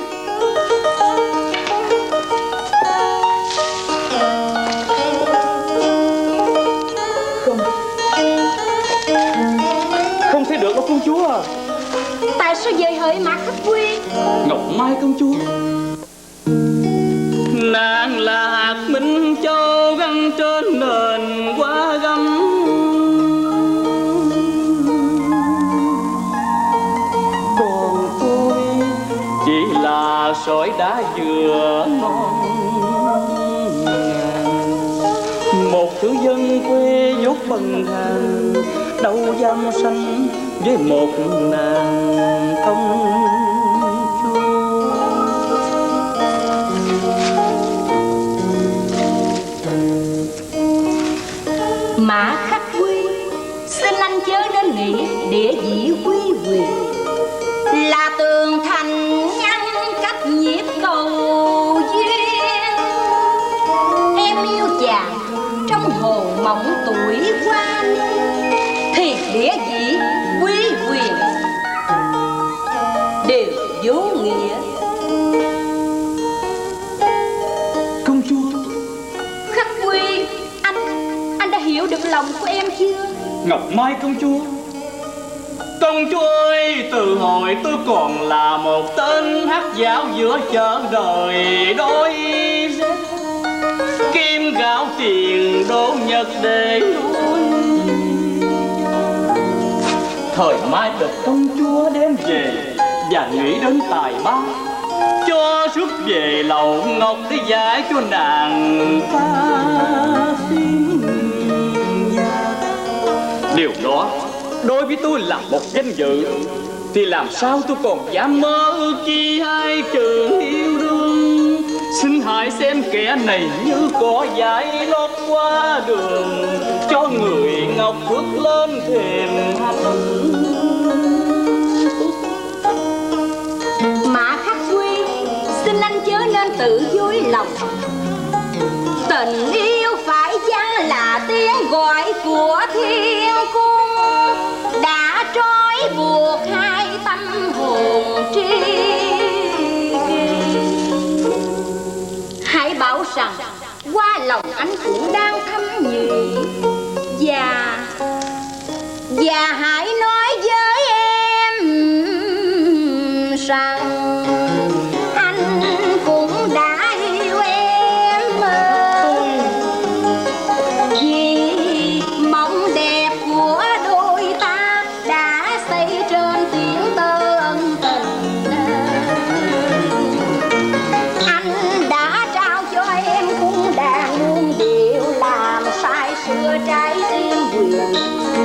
Không thể được đâu công chúa à. Tại sao vậy hỡi Mã Khắc Quy? Ngọc Mai công chúa, nàng là hạt minh châu gắn trên nền hoa gấm. Còn tôi chỉ là sỏi đá dừa non ngàn. Một thứ dân quê dốt bần hàng, đâu dám sánh với một nàng công. Mã Khắc Quy, xin anh chớ nên nghĩ địa vị quý quyền là tường thành ngăn cách nhịp cầu duyên. Em yêu chàng trong hồn mộng tuổi qua niên, thì địa vị quý quyền đều vô nghĩa. Công chúa, Khắc Quy, anh đã hiểu được lòng của em chưa? Ngọc Mai công chúa ơi, từ hồi tôi còn là một tên hát dạo giữa chợ đời đôi rét, kim gạo tiền đô nhật để nuôi. Thời mai được công chúa đem về và nghĩ đến tài ba, cho rước về lầu ngọc để giải cho nàng pha xin. Điều đó đối với tôi là một danh dự, thì làm sao tôi còn dám mơ ước chi hai chữ yêu đương. Xin hãy xem kẻ này như cỏ dại lót qua đường, cho người ngọc bước lên thềm hạnh. Mã Khắc Quy, xin anh chớ nên tự dối lòng. Tình yêu phải chăng là tiếng gọi của thiên cung, đã trói buộc hai tâm hồn tri kỷ. Hãy bảo rằng qua lòng anh cũng đang thấm nhụy, và hãy nói với em rằng anh cũng đã yêu em. Vì mộng đẹp của đôi ta đã xây trên tiếng tơ ân tình. Anh đã trao cho em cung đàn muôn điệu, làm sai xưa trái tim quyền.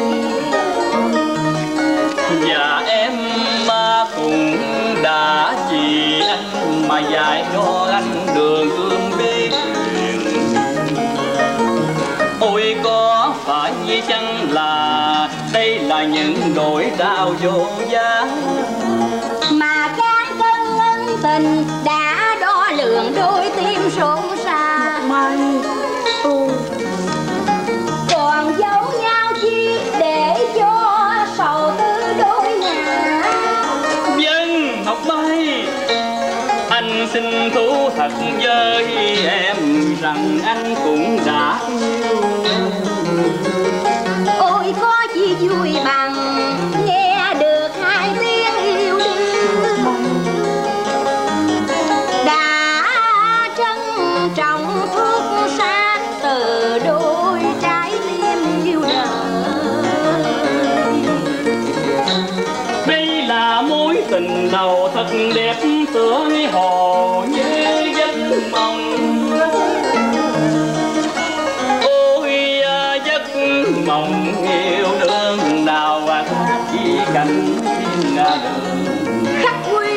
Và em cũng đã vì anh mà dạy cho anh đường gươm bí truyền. Ôi có phải như chăng là đây là những nỗi đau vô giá, mà cán cân ân tình đã đo lường đôi tim rộn ràng. Còn giấu nhau chi để cho sầu tư đôi ngả. Vâng Ngọc Mai, anh sẽ xin thú thật với em rằng anh cũng đã yêu. Ôi có gì vui bằng nghe được hai tiếng yêu đương, đã trân trọng thuốc sát từ đôi trái tim yêu đời. Đây là mối tình đầu thật đẹp tựa hồ như giấc mộng. Ôi giấc mộng yêu đương nào khác chỉ cảnh thiên đường. Khắc Quy,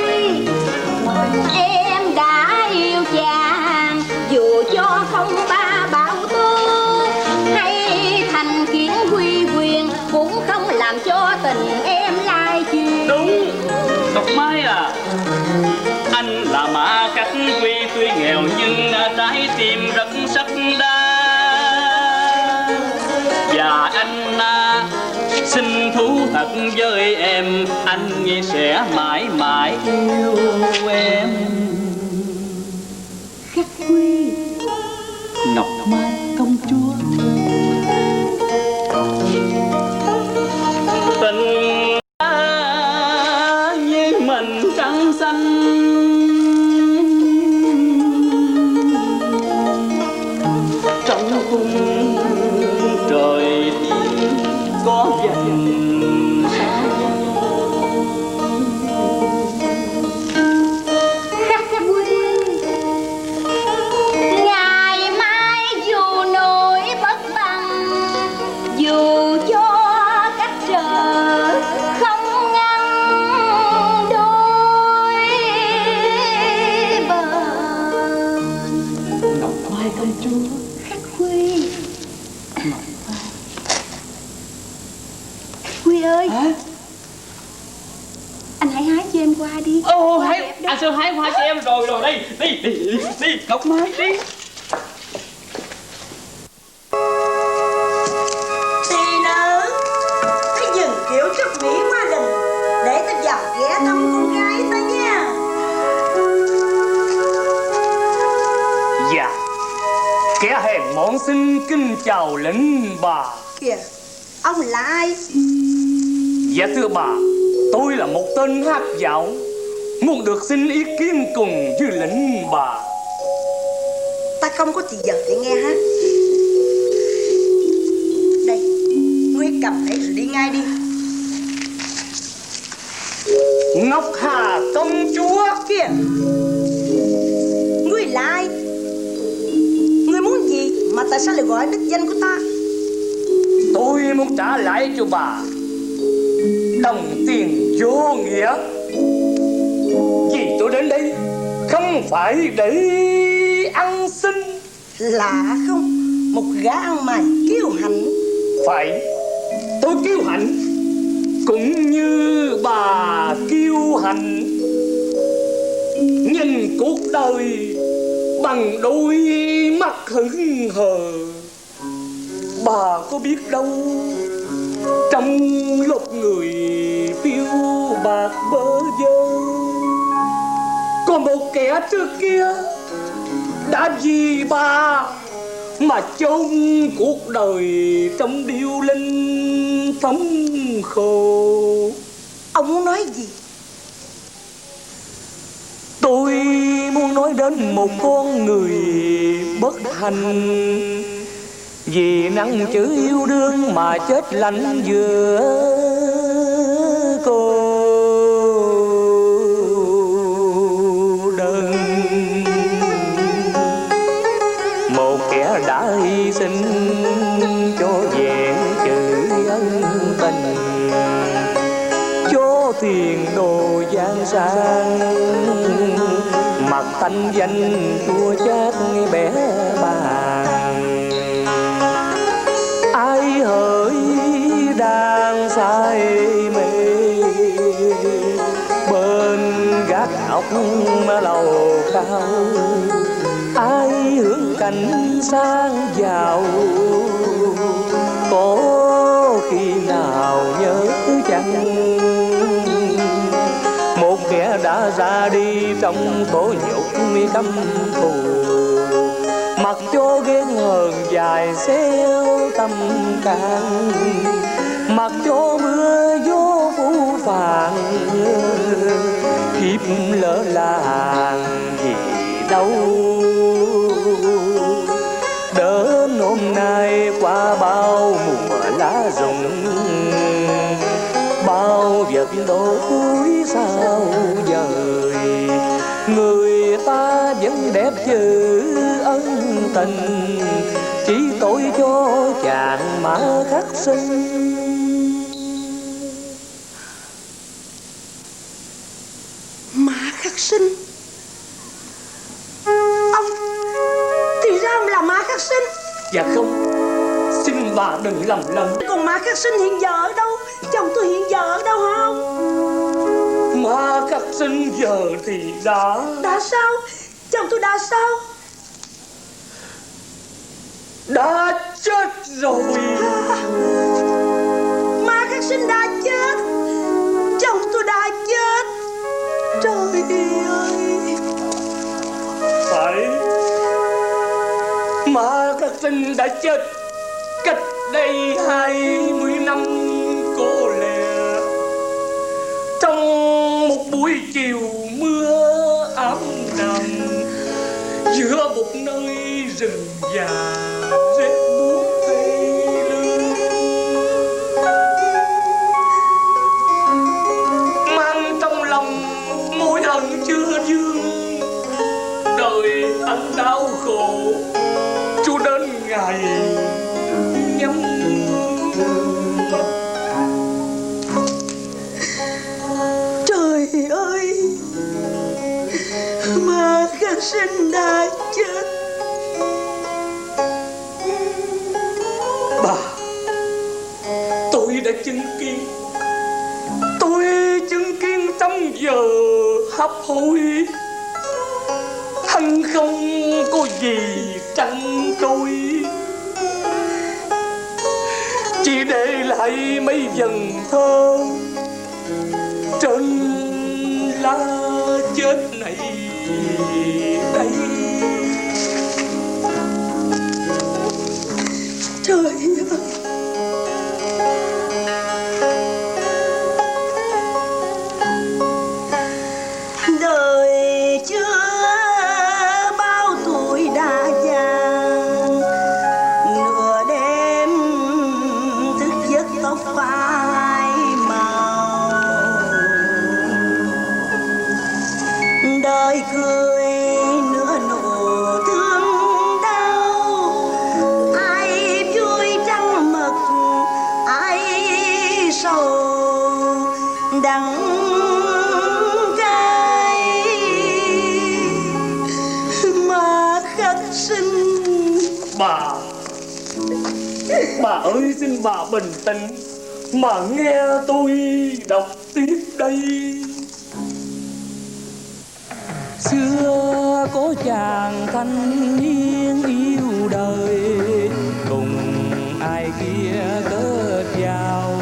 em đã yêu chàng dù cho không ba bảo tố hay thành kiến quy quyền, cũng không làm cho tình em lai chuyển. Đúng, Ngọc Mai à, anh là Mã Khắc Quy, tuy nghèo nhưng trái tim rất sắc đá. Và anh xin thú thật với em, anh sẽ mãi mãi yêu em. Khắc Quy, Ngọc Mai công chúa, tình như mình trăng xanh, trong khung trời có vầng Khắc Quy, ngày mai dù nỗi bất bằng, dù cho cách trở không ngăn đôi bờ. Ngọc Mai công chúa. Khắc Quy, Quy ơi, anh hãy hái cho em qua đi. Ô, Hoa hái, đẹp đó. anh Sơn hái hoa cho em rồi đây, đi, Ngọc Mai đi. Tì nữ, cái dừng kiểu rất mỹ quá đình, để ta vào ghé thăm con gái ta nha. Dạ, kẻ hèn mọn xin kính chào lĩnh bà. Kìa, ông là ai? Dạ thưa bà, tôi là một tên hát dạo, muốn được xin ý kiến cùng với lĩnh bà. Ta không có thì giờ để nghe hát. Đây, ngươi cầm lấy rồi đi ngay đi. Ngọc Hà công chúa. Kìa, ngươi là ai? Ngươi muốn gì mà tại sao lại gọi đích danh của ta? Tôi muốn trả lại cho bà đồng tiền vô nghĩa. Vì tôi đến đây không phải để ăn xin. Lạ không? Một gã ăn mày kiêu hãnh. Phải, tôi kiêu hãnh cũng như bà kiêu hãnh. Nhìn cuộc đời bằng đôi mắt hững hờ. Bà có biết đâu, trong lúc người phiêu bạc bơ vơ, có một kẻ trước kia đã vì bà mà chôn cuộc đời trong điêu linh thống khổ. Ông muốn nói gì? Tôi muốn nói đến một con người bất hạnh, vì nặng chữ yêu đương mà chết lạnh giữa cô đơn. Một kẻ đã hy sinh cho vẹn chữ ân tình, cho tiền đồ gian sang, mặt thanh danh chua chát bé bàng. Ai hỡi đang say mê bên gác ốc lầu cao, ai hưởng cảnh sang giàu, có khi nào nhớ chăng một kẻ đã ra đi trong tố nhục mi căm thù, mặc cho ghen hờn dài xéo tâm can, mặc cho mưa gió phũ phàng hiếp lỡ làng gì đâu. Đỡ hôm nay qua bao mùa lá rụng, bao vật đổi sao dời, người ta vẫn đẹp chữ ân tình, chỉ tội cho chàng Mã Khắc Sinh. Mã Khắc Sinh? Ông thì ra ông là Mã Khắc Sinh? Dạ không, xin bà đừng lầm lẫn. Còn Mã Khắc Sinh hiện giờ ở đâu? Chồng tôi hiện giờ ở đâu hả ông? Mã Khắc Sinh giờ thì đã sao? Chồng tôi đã sao? Đã chết rồi. Mã Khắc Sinh đã chết, chồng tôi đã chết. Trời ơi! Phải, Mã Khắc Sinh đã chết cách đây 20 năm cô lẹ, trong một buổi chiều mưa ám đạm giữa một nơi rừng già rét buốt thê lương. Mang trong lòng mối hận chưa dương, đời anh đau khổ cho đến ngày nhắm mắt. Trời ơi! Mã Khắc Sinh đã chết. Bà, tôi đã chứng kiến, tôi chứng kiến trong giờ hấp hối, anh không có gì trăn trôi, chỉ để lại mấy dần thơ trên lá chết này đây. Trời ơi! Đời chưa bao tuổi đã già, nửa đêm thức giấc tóc phai màu, đời cười nửa nụ thương đau, ai vui trăng mật ai sầu đắng cay. Mã Khắc Sinh! Bà ơi, xin bà bình tĩnh mà nghe tôi đọc tiếp đây. Xưa có chàng thanh niên yêu đời, cùng ai kia kết giao,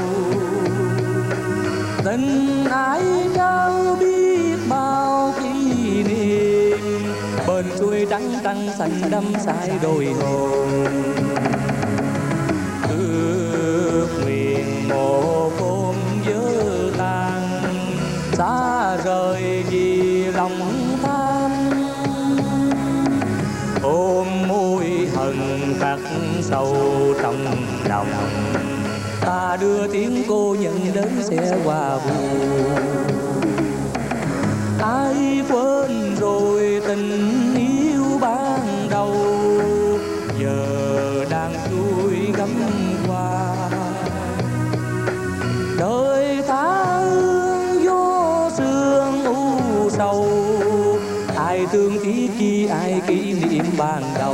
tình ái trao biết bao kỷ niệm, bên xuôi trắng trăng xanh đắm say đôi hồn. Ước nguyện một hôm vỡ tan, xa rời vì lòng tham, ôm môi hận khắc sâu trong lòng, ta đưa tiếng cô nhận đến sẽ qua buồn. Ai quên rồi tình yêu ban đầu, giờ đang trôi gắm qua. Đời tha hương vô sương u sầu, ai thương tiếc chi ai kỷ niệm ban đầu.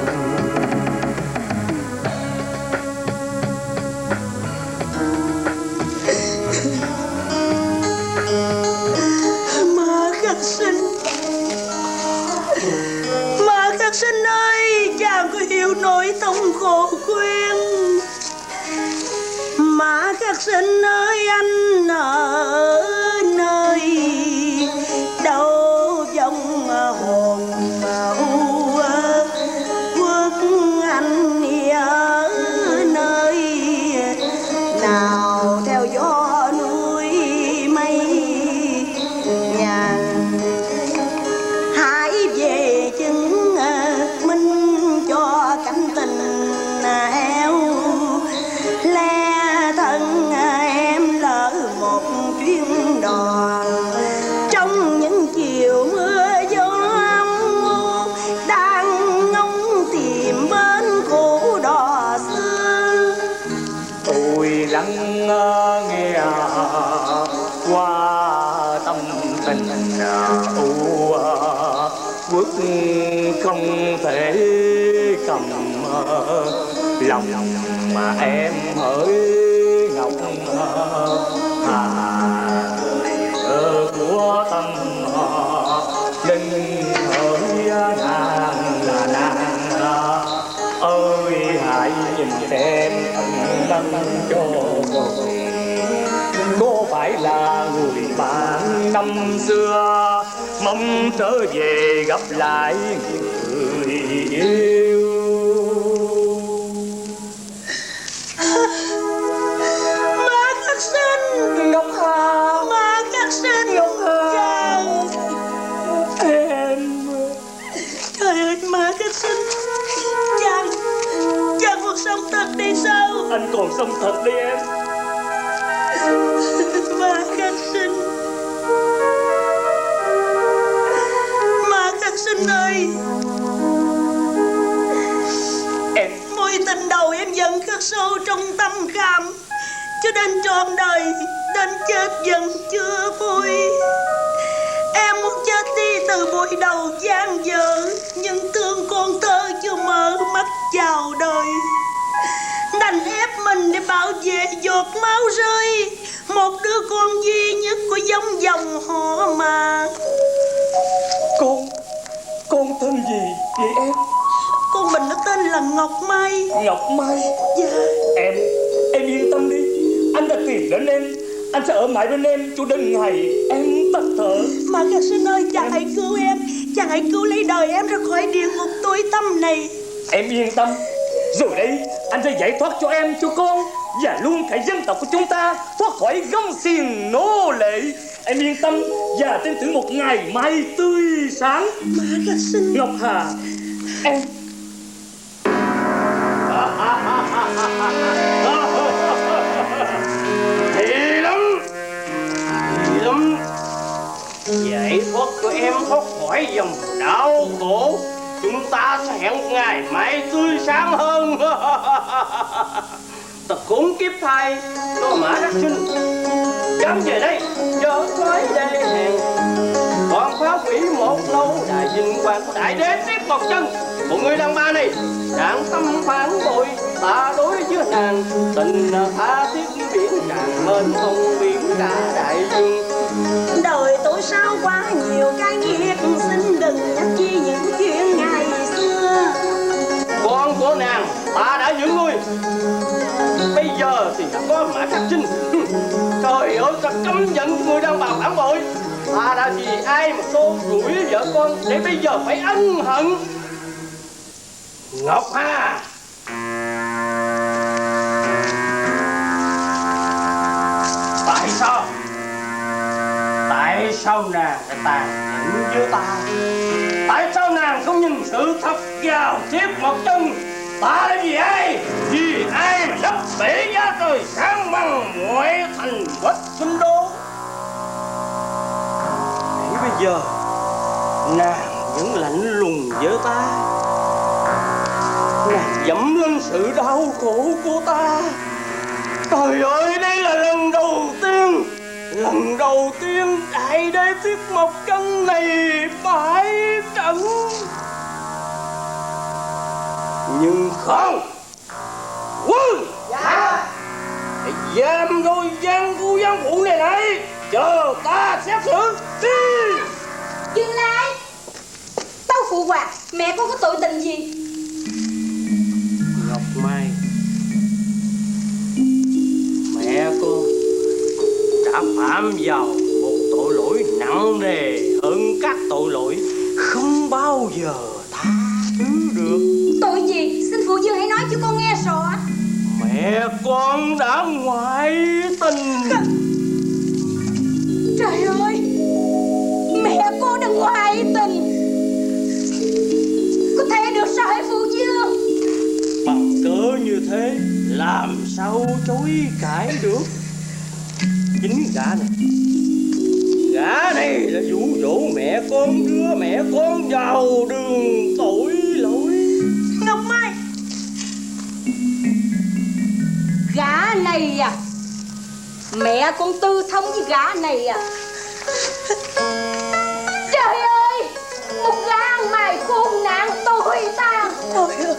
Mã Khắc Sinh! Mã Khắc Sinh ơi, chàng có hiểu nỗi thống khổ khuyên. Mã Khắc Sinh ơi, anh ở nơi đâu vòng hồn qua tâm tình u quốc không thể cầm lòng mà em hỡi ngọc hà của tâm linh hỡi nàng là nàng ơi hãy nhìn xem ẩn tâm cho rồi có phải là người bạn năm xưa mong trở về gặp lại người yêu. Má Khắc Sinh, Ngọc Hà, má Khắc Sinh, Ngọc Hà, chàng. em. Trời ơi, má Khắc Sinh, chàng còn sống thật đi sao? Anh còn sống thật đi em. Má Khắc Sinh, má Khắc Sinh ơi, Em mối tình đầu em vẫn khắc sâu trong tâm khảm, cho đến trọn đời, đến chết vẫn chưa vui. Em muốn chết đi từ buổi đầu gian dở, nhưng thương con thơ chưa mở mắt chào đời. Đành ép mình để bảo vệ giọt máu rơi, một đứa con duy nhất của giống dòng họ mà. Con tên gì vậy em? Con mình nó tên là Ngọc Mai. Ngọc Mai. Dạ. Em yên tâm đi, anh đã tìm đến em, anh sẽ ở mãi bên em cho đến ngày em tắt thở. Mà Khắc Sinh ơi, chàng hãy cứu em, chàng hãy cứu lấy đời em ra khỏi địa ngục tối tăm này. Em yên tâm, rồi đây anh sẽ giải thoát cho em, cho con và luôn cả dân tộc của chúng ta thoát khỏi gông xiềng nô lệ. Em yên tâm và tin tưởng một ngày mai tươi sáng. Mà Khắc Sinh. Ngọc Hà, em. Hay lắm, hay lắm. Giải thoát của em thoát khỏi dòng đau khổ, chúng ta sẽ hẹn một ngày mai tươi sáng hơn. Thật khốn kiếp thay, có Mã Khắc Sinh dám về đây chớ nói đê hèn, còn phá hủy một lâu đài vinh quang của đại đế Tiết Mộc Chân. Một người đàn bà này đang tâm phản bội ta đối với nàng, tình tha thiết như biển tràn mênh mông biển cả đại dương. Đời tôi sao quá nhiều cái nghiệt, xin đừng nhắc chi những chuyện ngày xưa. Con của nàng ta đã giữ nuôi, bây giờ thì đã có Mã Khắc Sinh. Trời ơi, ta căm giận người đàn bà phản bội. Ta đã vì ai mà xô đuổi vợ con để bây giờ phải ân hận. Ngọc Hà, tại sao nàng lại tàn nhẫn với ta? Tại sao nàng không nhìn sự thật vào Tiết Mộc Chân? Ta là vì ai? Vì ai mà sắp bể giá trời sáng bằng ngoại thành Bắc Kinh Đô? Để bây giờ nàng vẫn lạnh lùng với ta, nàng dẫm lên sự đau khổ của ta. Trời ơi, đây là lần đầu tiên đại đế Tiết Mộc Chân này bại trận. Nhưng không, quân hãy giam đôi gian phu gian phụ này lại, chờ ta xét xử đi. Dừng lại, tâu phụ hoàng, mẹ con có tội tình gì? Ngọc Mai, mẹ con đã phạm vào một tội lỗi nặng nề hơn các tội lỗi không bao giờ tha thứ được. Tội gì? Xin phụ vương hãy nói cho con nghe rõ. Mẹ con đã ngoại tình. Trời ơi, mẹ cô đã ngoại tình. Có thể được sao hả phụ vương? Bằng cớ như thế làm sao chối cãi được? Chính gã này là dụ dỗ mẹ con, đưa mẹ con vào đường tội lỗi. Ngọc Mai, Gã này à, Mẹ con tư thông với gã này à. Trời ơi, một gã mày khôn nạn tôi ta. Trời ơi,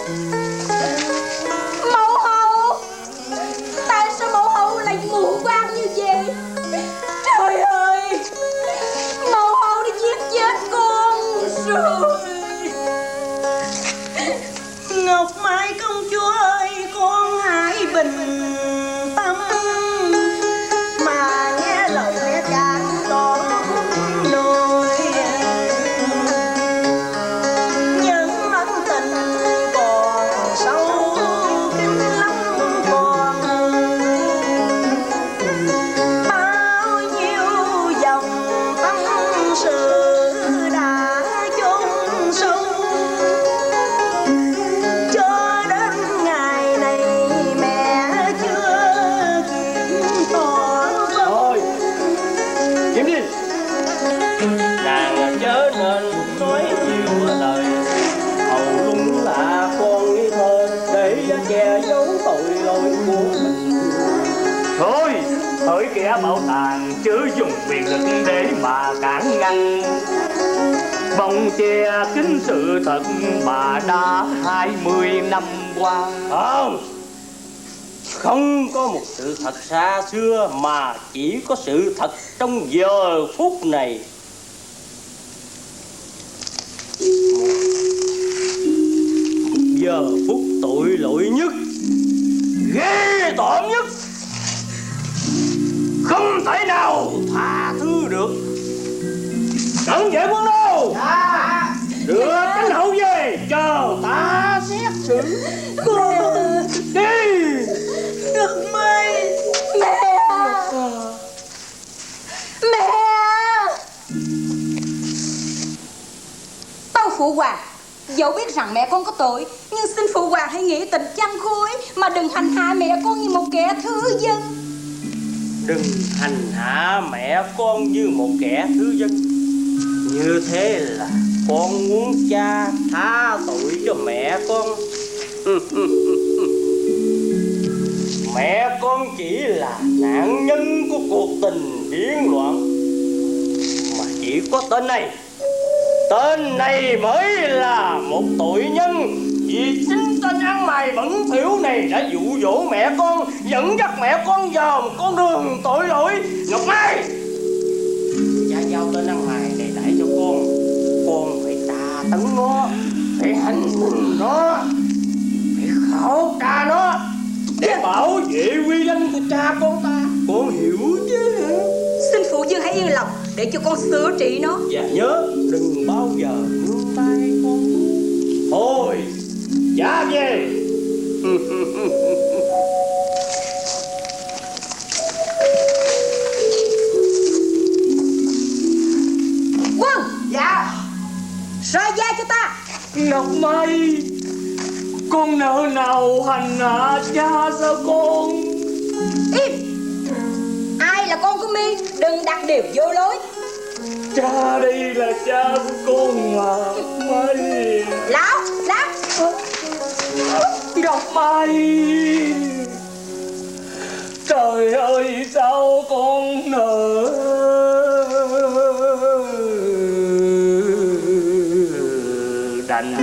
mẫu hậu, tại sao mẫu hậu lại mù quáng như vậy? Trời ơi, mẫu hậu đã giết chết con rồi. Ngọc Mai công chúa ơi, con hãy bình tâm mà nghe lời mẹ chàng tỏ nỗi những ân tình còn sâu kín lắm, còn bao nhiêu dòng tâm sự đã chôn sâu. Cho đến ngày này mẹ chưa kịp tỏ Thôi Kiếm đi. Nàng chớ nên nói nhiều lời, hầu đúng là con nghi thơ để che giấu tội lỗi của mình. Thôi, hỡi kẻ bảo tàng chớ dùng quyền lực để mà cản ngăn. Vòng che kín sự thật mà đã 20 năm qua. Không có một sự thật xa xưa mà chỉ có sự thật trong giờ phút này. Giờ phút tội lỗi nhất, ghê tởm nhất, không thể nào tha thứ được. Cẩn vệ quân đâu? Đưa cánh hậu về chờ ta xét xử. Đi. Ngọc Mai. Mẹ, mẹ. Tâu phụ hoàng, dẫu biết rằng mẹ con có tội, nhưng xin phụ hoàng hãy nghĩ tình chăn khối mà đừng hành hạ mẹ con như một kẻ thứ dân. Đừng hành hạ mẹ con như một kẻ thứ dân. Như thế là con muốn cha tha tội cho mẹ con. Mẹ con chỉ là nạn nhân của cuộc tình điên loạn, mà chỉ có tên này mới là một tội nhân. Vì chính tên ăn mày bẩn thỉu này đã dụ dỗ mẹ con, dẫn dắt mẹ con vào một con đường tội lỗi. Ngọc Mai, cha giao tên ăn mày này lại cho con phải tra tấn nó, phải hành hình nó, phải khảo tra nó để bảo vệ uy danh của cha con ta. Con hiểu chứ? Xin phụ vương hãy yên lòng để cho con sửa trị nó. Và nhớ đừng bao giờ nương tay con. Thôi trả về. Quân, Dạ. rời da cho ta. Ngọc Mai, con nỡ nào hành hạ cha sao con? Im. Ai là con của mi, đừng đặt điều vô lối. Cha đây là cha của con mà Mai. Lão. Ngọc Mai, trời ơi sao con nỡ đành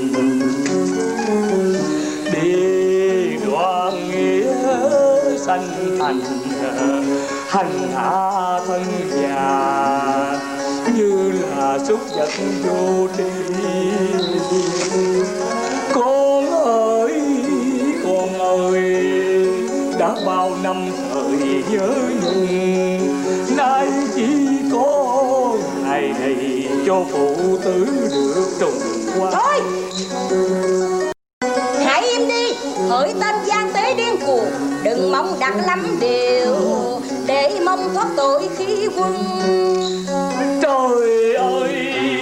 đi đoạn nghĩa sanh thành, hành hạ thân già như là súc vật vô tri. Con ơi, đã bao năm thời nhớ nhung, nay chỉ có ngày này cho phụ tử được trùng qua. Thôi, hãy im đi, hỡi tên gian tế điên cuồng, đừng mong đặt lắm điều để mong thoát tội khi quân. Trời ơi,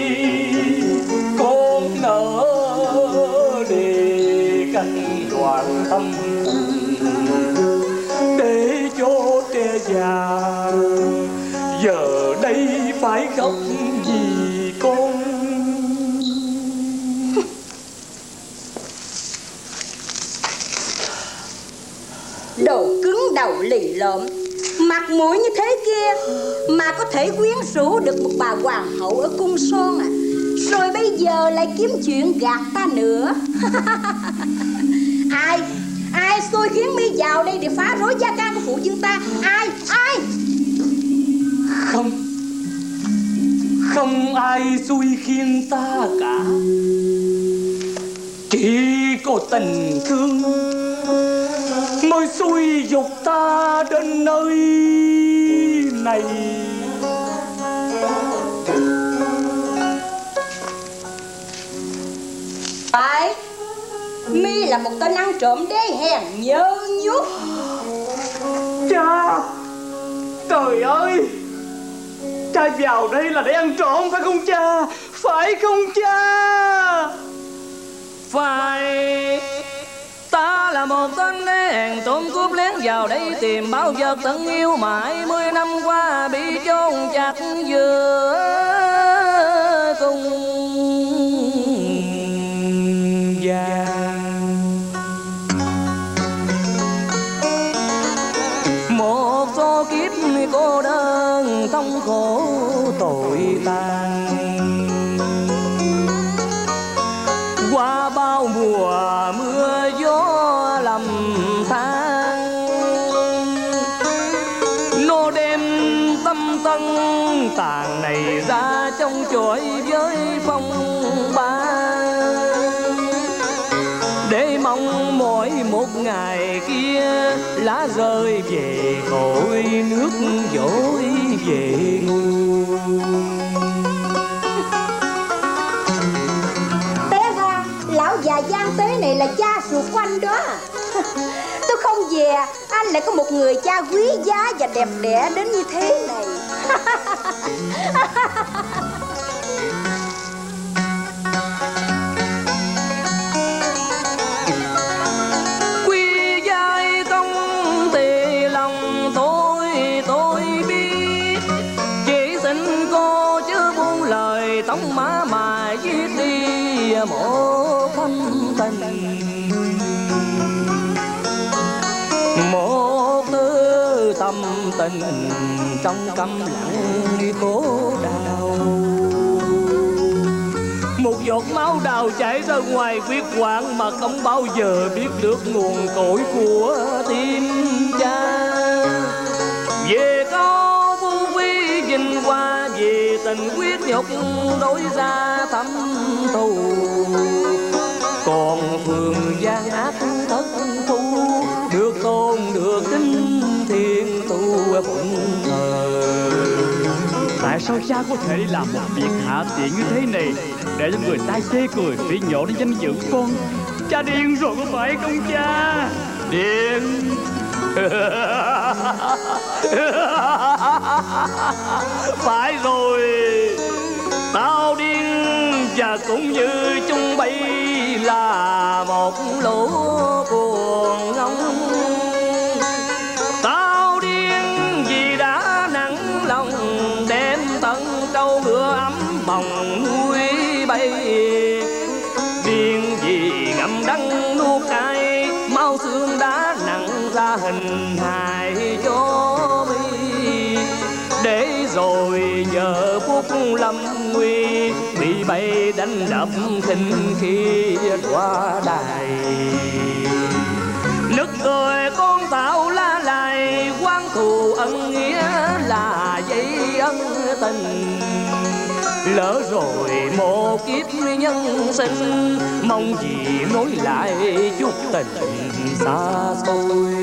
con nỡ để canh đoàn tâm để cho trẻ già, giờ đây phải khóc vì con. Đồ cứng đầu lì lợm, mặt mũi như thế kia mà có thể quyến rũ được một bà hoàng hậu ở cung son à? Rồi bây giờ lại kiếm chuyện gạt ta nữa. Ai xui khiến mi vào đây để phá rối gia can của phụ vương ta? Ai? Không ai xui khiến ta cả. Chỉ có tình thương mới xui dục ta đến nơi này. Phải, mi là một tên ăn trộm đê hèn nhơ nhút. Cha, trời ơi, cha vào đây là để ăn trộm phải không cha? Phải không cha? Phải, ta là một tên đê hèn trộm cướp lén vào đây tìm bao vật tận yêu mà 20 năm qua bị chôn chặt giữa cung vàng. Một số kiếp cô đơn thống khổ tội tàn, qua bao mùa mưa gió lầm than. Nó đem tâm tân tàn này ra trong chọi với phong ba, để mong mỗi một ngày kia lá rơi về cội nước dỗi về nguồn. Lão già gian tế này là cha ruột của anh đó. Tôi không về, anh lại có một người cha quý giá và đẹp đẽ đến như thế này. Quy giai công thì lòng tôi biết, chỉ xin cô chứ buông lời tống mã mà giết đi một thâm tình. Một thứ tâm tình trong câm lặng khổ đau. Một giọt máu đào chảy ra ngoài huyết quản mà không bao giờ biết được nguồn cội của tim cha. Về có vô vi vinh hoa, về tình quyết nhục đối ra thâm thù. Còn phường gian ác thất thu, được tôn được kính thiên tu phụng thờ. Tại sao cha có thể làm một việc hạ tiện như thế này, để cho người ta chê cười phỉ nhổ đến danh dự con? Cha điên rồi có phải không cha? Điên. Phải rồi, tao điên và cũng như chúng bay là một lũ cuồng ngông. Tao điên vì đã nặng lòng đem tận trâu ngựa ấm bồng nuôi bay. Điên vì ngậm đắng nuốt cay, máu xương đã nặng ra hình hài cho mi. Để rồi nhờ phút lâm nguy, bị bay đánh đập khinh khi qua đài. Nức cười con tạo la lại, quan thù ân nghĩa là dây ân tình. Lỡ rồi một kiếp nhân sinh, mong gì nối lại chút tình xa xôi.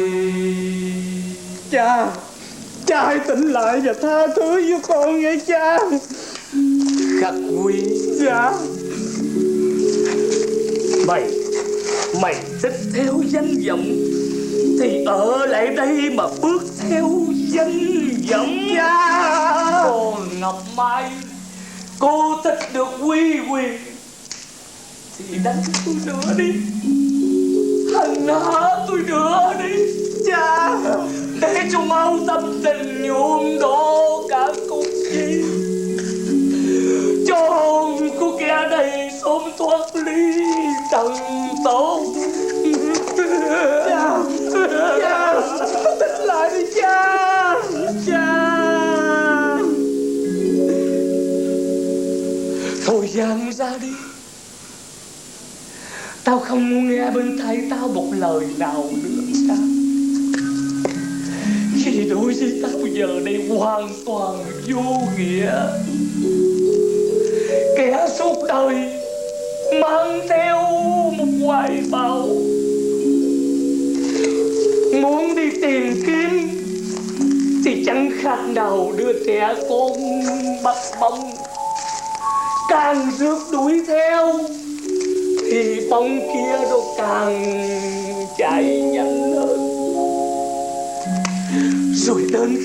Cha, cha hãy tỉnh lại và tha thứ với con nghe cha. Khắc Quy. Dạ. Mày thích theo danh vọng thì ở lại đây mà bước theo danh vọng. Cha. Còn Ngọc Mai, cô thích được uy quyền thì đánh tôi nữa đi, hành hạ tôi nữa đi cha, để cho mau tâm tình nhuộm đỏ cả cuộc chi, cho hồn của kẻ này sớm thoát ly trần tổ. Cha, cha, tỉnh lại đi cha. gian ra đi. Tao không muốn nghe bên tai tao một lời nào nữa cha. Vì đối với tao giờ đây hoàn toàn vô nghĩa. Kẻ suốt đời mang theo một hoài bão, muốn đi tìm kiếm thì chẳng khác nào đứa trẻ con bắt bóng. Càng rước đuổi theo thì bóng kia nó càng chạy nhanh hơn. Rồi đến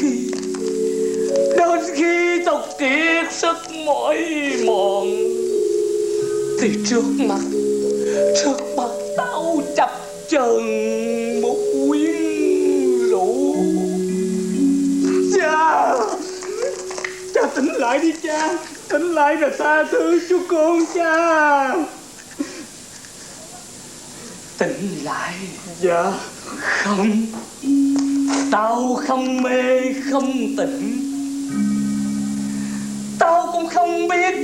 khi tao kiệt sức mỏi mòn thì trước mặt tao chập chờn một quyến rũ. Cha tỉnh lại đi cha, tỉnh lại rồi tha thứ cho con cha. Tỉnh lại? Dạ không, tao không mê không tỉnh. Tao cũng không biết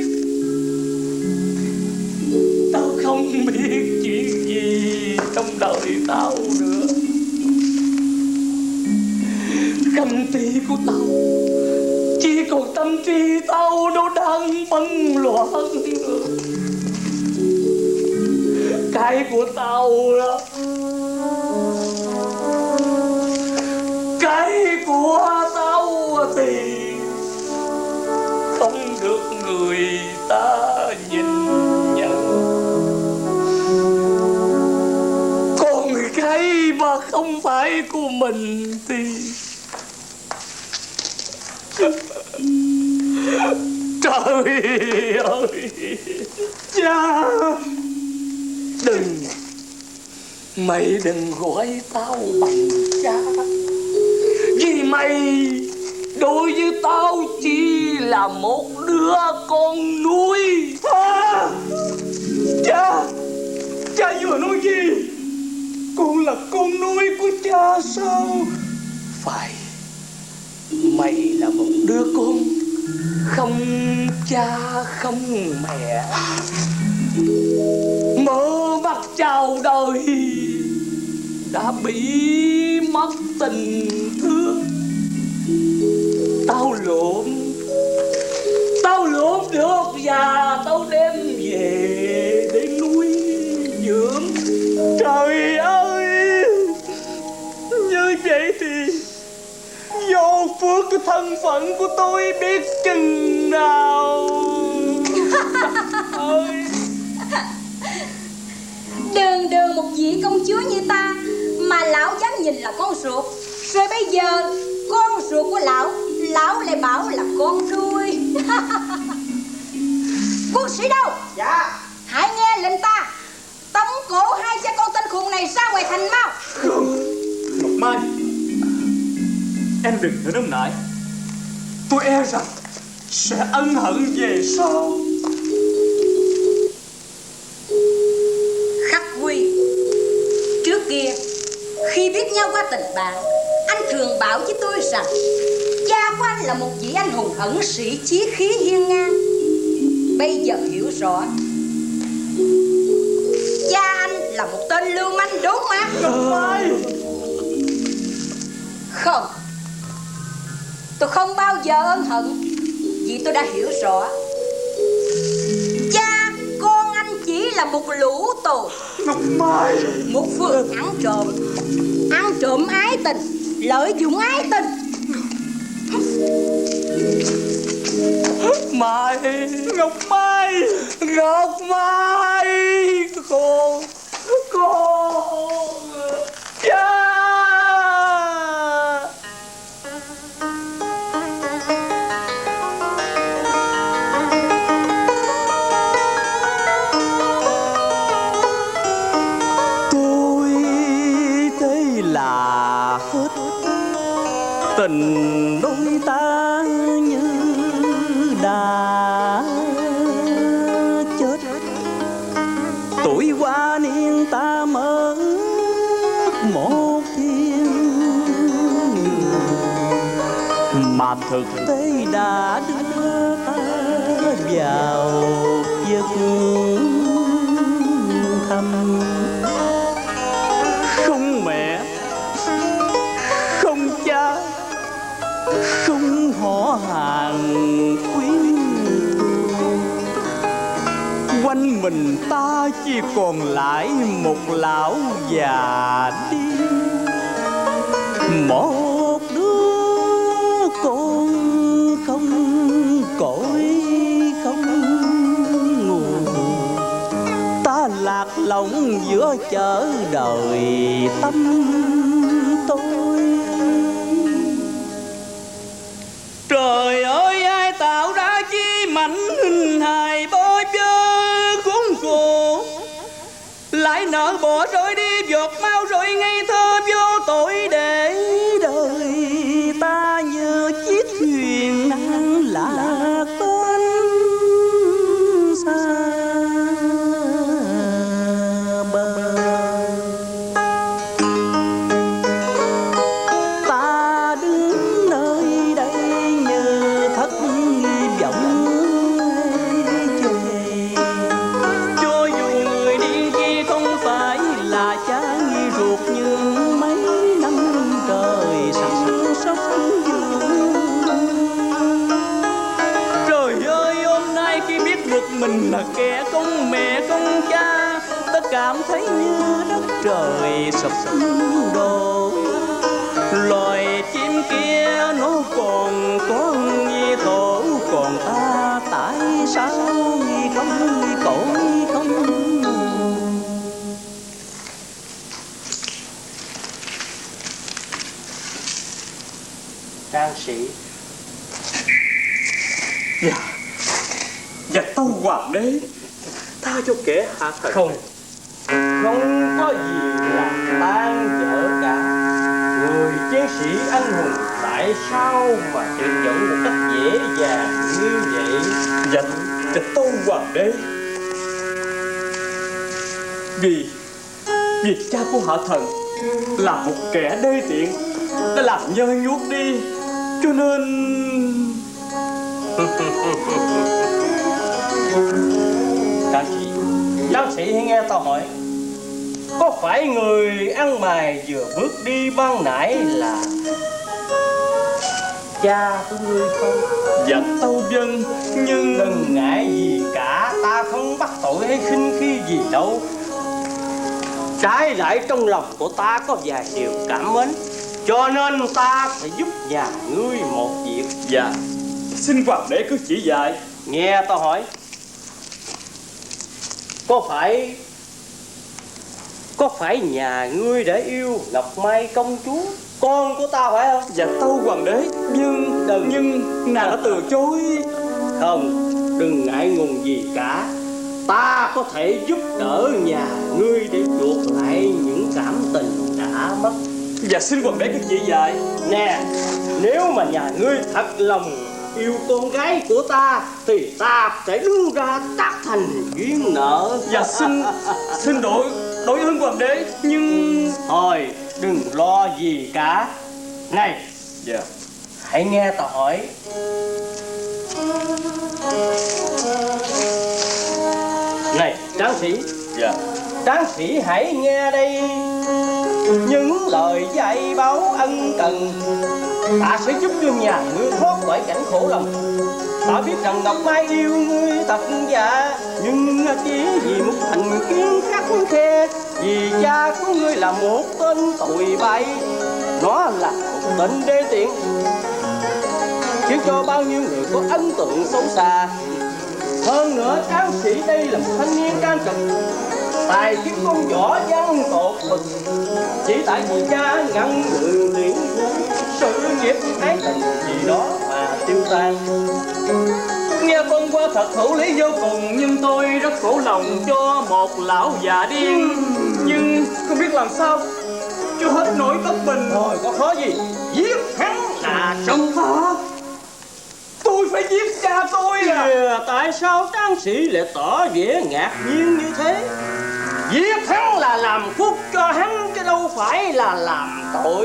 chuyện gì trong đời tao nữa. Tâm trí của tao chỉ còn tâm trí tao nó đang bấn loạn. Cái của tao đó, cái của tao thì không được người ta nhìn nhận. Còn cái mà không phải của mình thì trời ơi cha, mày đừng gọi tao bằng cha, vì mày đối với tao chỉ là một đứa con nuôi. Cha vừa nói gì? Con là con nuôi của cha sao? Phải, mày là một đứa con không cha không mẹ, mở mắt chào đời đã bị mất tình thương. Tao lộn được và tao đem về để nuôi dưỡng. Trời ơi, như vậy thì vô phước cái thân phận của tôi biết chừng nào. Đường một vị công chúa như ta mà lão dám nhìn là con ruột. Rồi bây giờ con ruột của lão lại bảo là con nuôi. Quân sĩ đâu? Dạ. Hãy nghe lệnh ta, tống cổ hai cha con tên khùng này ra ngoài thành mau. Không, Ngọc Mai, em đừng có nóng nảy. Tôi e rằng sẽ ân hận về sau. Khắc Quy, trước kia khi biết nhau qua tình bạn, anh thường bảo với tôi rằng cha của anh là một vị anh hùng ẩn sĩ, chí khí hiên ngang. Bây giờ hiểu rõ, cha anh là một tên lưu manh đốn mặt. Không, tôi không bao giờ ân hận, vì tôi đã hiểu rõ cha con anh chỉ là một lũ tù, một phường ăn trộm ái tình, lợi dụng ái tình. Ngọc Mai, con cha. Tôi thấy là hết tình đôi ta như đã chết. Tuổi qua niên ta mất một thiên người, mà thực tế đã đưa ta vào việc thầm. Không mẹ, không cha, không họ hàng quyến thuộc, quanh mình ta chỉ còn lại một lão già đi, một đứa con không cõi không nguồn. Ta lạc lõng giữa chợ đời tâm tôi. Trời ơi, ai tạo ra chi mảnh hình hài bơ vơ khốn khổ, lại nỡ bỏ rơi đi giọt máu rồi ngây thơ vô tội, để đời ta như chiếc thuyền nan lạc bên xa bờ. Ta đứng nơi đây như thất vọng chề, cho dù người đi kia không phải là cha nghi ruột, nhưng mấy năm trời săn sóc dương. Trời ơi, hôm nay khi biết được mình là kẻ không mẹ không cha, ta cảm thấy như đất trời sụp đổ. Loài chim kia nó còn có nhi tổ, còn ta tại sao không cõi không. Trang sĩ. Dạ tâu hoàng đế, tha cho kẻ hạ thần. Không có gì là tan dở cả. Người chiến sĩ anh hùng tại sao mà tuyệt vọng một cách dễ dàng như vậy? Dạ tâu hoàng đế, vì cha của hạ thần là một kẻ đê tiện, đã làm nhơ nhuốc đi, cho nên Tráng sĩ hãy nghe tao hỏi, có phải người ăn mày vừa bước đi ban nãy là cha của ngươi không? dạ tâu vâng, nhưng Đừng ngại gì cả, ta không bắt tội hay khinh khi gì đâu. Trái lại trong lòng của ta có vài điều cảm mến, cho nên ta phải giúp nhà ngươi một việc. dạ xin hoàng đế cứ chỉ dạy. Nghe tao hỏi, có phải nhà ngươi đã yêu Ngọc Mai công chúa, con của ta phải không? Dạ tâu hoàng đế, nhưng nàng đã từ chối. Không, đừng ngại ngùng gì cả, ta có thể giúp đỡ nhà ngươi để chuộc lại những cảm tình đã mất. Dạ xin hoàng đế cứ chỉ dạy. Nè, nếu mà nhà ngươi thật lòng yêu con gái của ta thì ta sẽ đưa ra tác thành duyên nợ. Dạ xin đổi ơn hoàng đế, nhưng Thôi đừng lo gì cả. Này, dạ hãy nghe tao hỏi, này tráng sĩ, dạ tráng sĩ hãy nghe đây những lời dạy báo ân cần. Ta sẽ giúp cho nhà ngươi thoát khỏi cảnh khổ lòng. Ta biết rằng Ngọc Mai yêu ngươi thật dạ, nhưng chỉ vì một thành kiến khắc khe. Vì cha của ngươi là một tên tồi bại, nó là một tên đê tiện, khiến cho bao nhiêu người có ấn tượng xấu xa. Hơn nữa, tráng sĩ đây là một thanh niên can trực, tài kiến không võ văn tột bực. Chỉ tại vì cha ngăn ngự luyện sự nghiệp ái tình gì đó mà tiêu tan. nghe vâng qua thật hữu lý vô cùng, nhưng tôi rất khổ lòng cho một lão già điên, nhưng không biết làm sao cho hết nỗi bất bình. Thôi có khó gì, giết hắn là xong. Tôi phải giết cha tôi à? Kìa, tại sao tráng sĩ lại tỏ vẻ ngạc nhiên như thế? Giết hắn là làm phúc cho hắn chứ đâu phải là làm tội.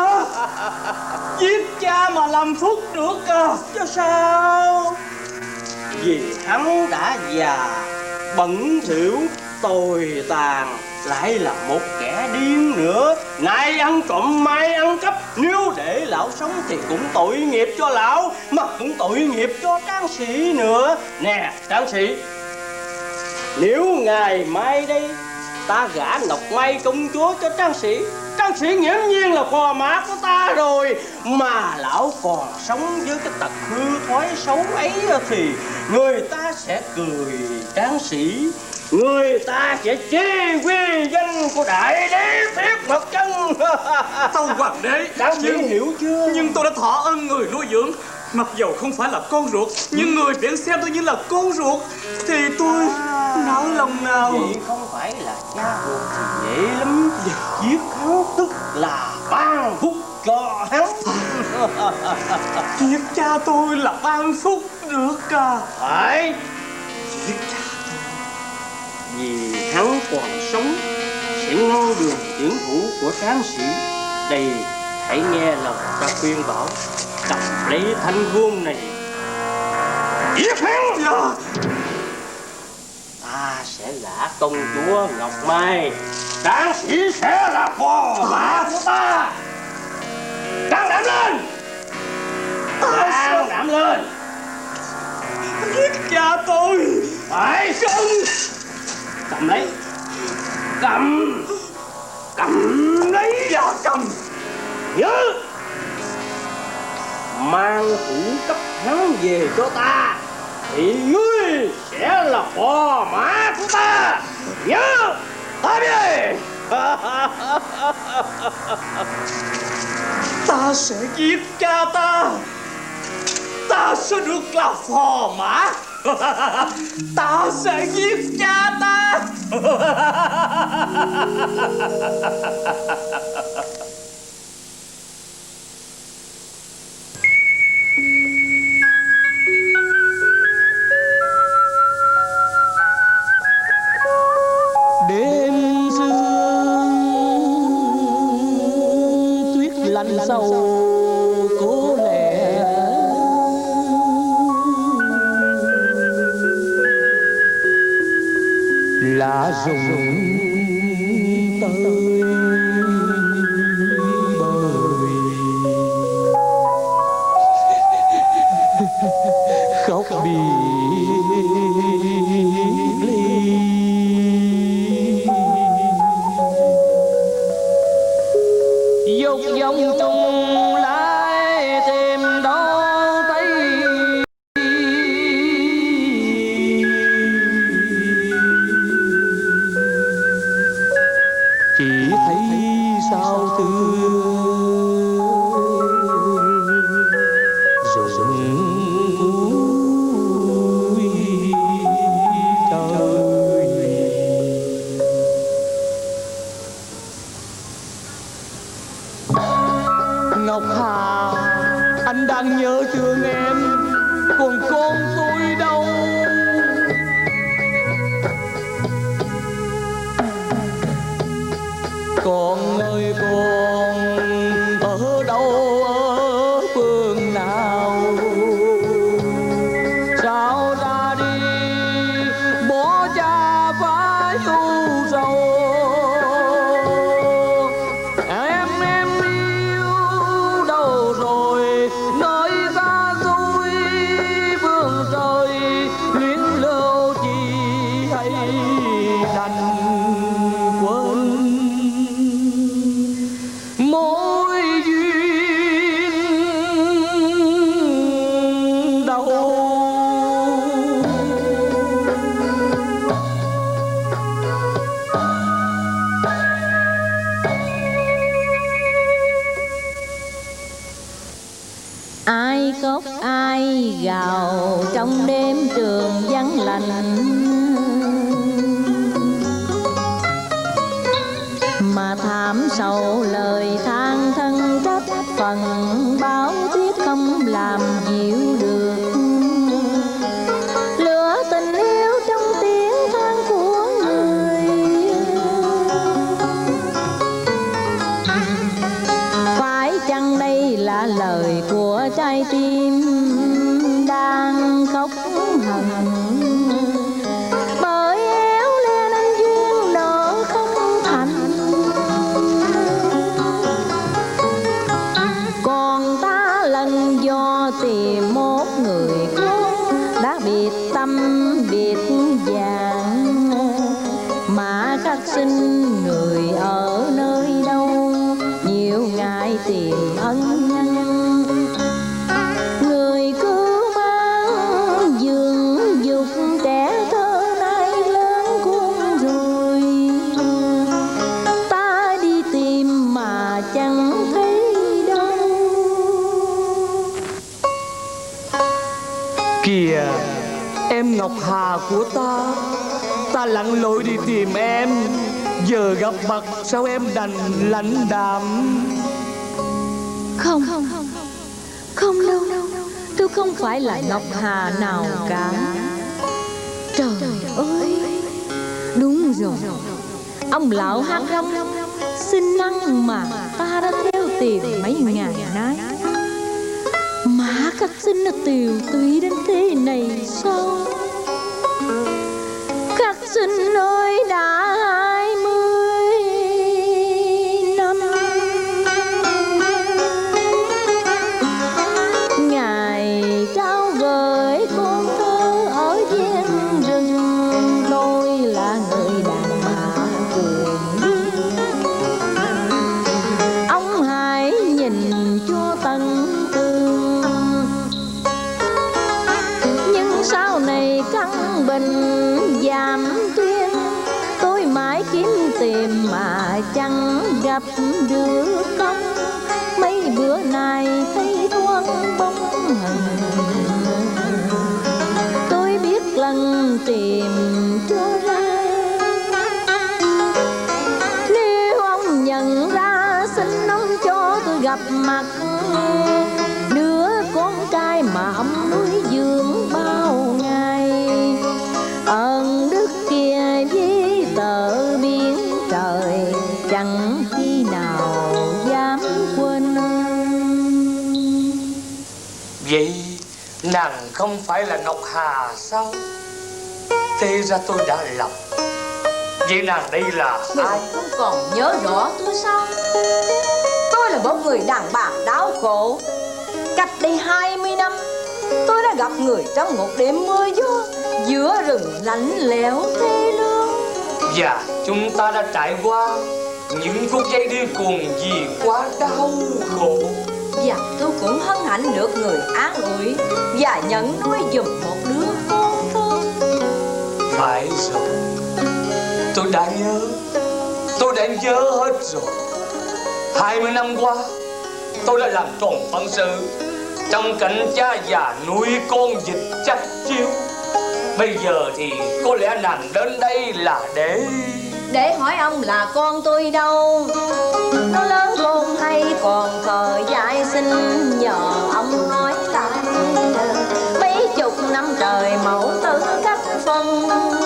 Giết cha mà làm phúc được à? Chứ sao? Vì hắn đã già bẩn thỉu tồi tàn, lại là một kẻ điên nữa. Nay ăn trộm mai ăn cắp, nếu để lão sống thì cũng tội nghiệp cho lão, mà cũng tội nghiệp cho tráng sĩ nữa. Nè tráng sĩ, nếu ngày mai đây ta gả Ngọc Mai công chúa cho tráng sĩ nghiễm nhiên là phò mã của ta rồi. Mà lão còn sống với cái tật hư thói xấu ấy thì người ta sẽ cười tráng sĩ, người ta sẽ chê quy danh của đại đế Thiết Mộc Chân. Tâu hoàng đế, Tráng sĩ hiểu chưa? nhưng tôi đã thọ ơn người nuôi dưỡng. Mặc dầu không phải là con ruột, nhưng người vẫn xem tôi như là con ruột, thì tôi nỡ lòng nào. Vậy không phải là cha ruột thì dễ lắm. Giết hắn tức là ban phúc cho hắn. Giết cha tôi là ban phúc được à? Phải. Giết cha tôi. Vì hắn còn sống sẽ ngăn đường tiến thủ của tráng sĩ. Đây, hãy nghe lòng ta khuyên bảo, cầm lấy thanh gươm này giết hắn. Ta sẽ gả công chúa Ngọc Mai, tráng sĩ sẽ là phò mã của ta. Can đảm lên, can đảm lên. Giết cha tôi. Phải không? Cầm lấy, cầm lấy. Dạ cầm. Nhớ mang thủ cấp hắn về cho ta thì ngươi sẽ là phò mã của ta. Nhớ ta đi. Ta sẽ giết cha ta. Ta sẽ được là phò mã. Ta sẽ giết cha ta. Đêm sương tuyết lạnh sâu cố lẻ, lá rụng tới bời, khóc biệt ly. Dục vọng trùng lại tìm đâu thấy, chỉ thấy sao thương rụng cuối trời. Ngọc Hà, anh đang nhớ thương em, còn con tôi đâu? Con ơi con ở đâu, ở phương nào? Sao ra đi bỏ cha phải tu sầu? Em yêu đâu rồi, nơi xa xôi phương trời luyến lưu chi hay đành quên mối duyên đâu. Ai khóc ai gào trong đêm trường vắng lạnh, mà thảm sầu lời than thân trách phần báo tuyết không làm dịu được lửa tình yêu trong tiếng than của người. Phải chăng đây là lời của trái tim đang khóc hằn, bởi tâm biệt dạng, mà các sinh người ở nơi đâu, nhiều ngày tìm ân nhân. Người cứ mang dưỡng dục trẻ thơ nay lớn khôn rồi, ta đi tìm mà chẳng thấy đâu. Kìa em Ngọc Hà của ta lặn lội đi tìm em, giờ gặp mặt sao em đành lãnh đạm. Không đâu, tôi không phải là Ngọc Hà nào cả. Trời ơi, đúng rồi, ông lão hát rong xin năng mà ta đã theo tìm mấy ngày nay, mà các sinh nó tiều tụy đến thế này sao? Các sinh ơi, đã 20 năm ngày trao gửi con thơ ở gian rừng, tôi là người đàn bà cuồng điên. Ông hãy nhìn cho tận tường, nhưng sau này căn bệnh giảm tuyên, tôi mãi kiếm tìm mà chẳng gặp được công. Mấy bữa nay thấy thoáng bóng hình, tôi biết lần tìm cho ra. Nếu ông nhận ra xin ông cho tôi gặp mặt đứa con trai mà ông nuôi dưỡng bao ngày. Ơn đức kia với tờ biển trời, chẳng khi nào dám quên. Vậy nàng không phải là Ngọc Hà sao? Thế ra tôi đã lầm. Vậy nàng đây là ai? Không còn nhớ rõ tôi sao? Tôi là một người đàn bà đau khổ. Cách đây 20 năm, tôi đã gặp người trong một đêm mưa gió giữa rừng lạnh lẽo thê lương. Và chúng ta đã trải qua những phút giây điên cuồng vì quá đau khổ. Và tôi cũng hân hạnh được người an ủi và nhận nuôi giùm một đứa con thơ. Phải rồi, tôi đã nhớ hết rồi. 20 năm qua, tôi đã làm tròn phận sự trong cảnh cha già nuôi con vịt chắc chiêu. Bây giờ thì có lẽ nàng đến đây là để hỏi ông là con tôi đâu, nó lớn khôn hay còn thời dài sinh, nhờ ông nói lại. Mấy chục năm trời mẫu tử cách phân,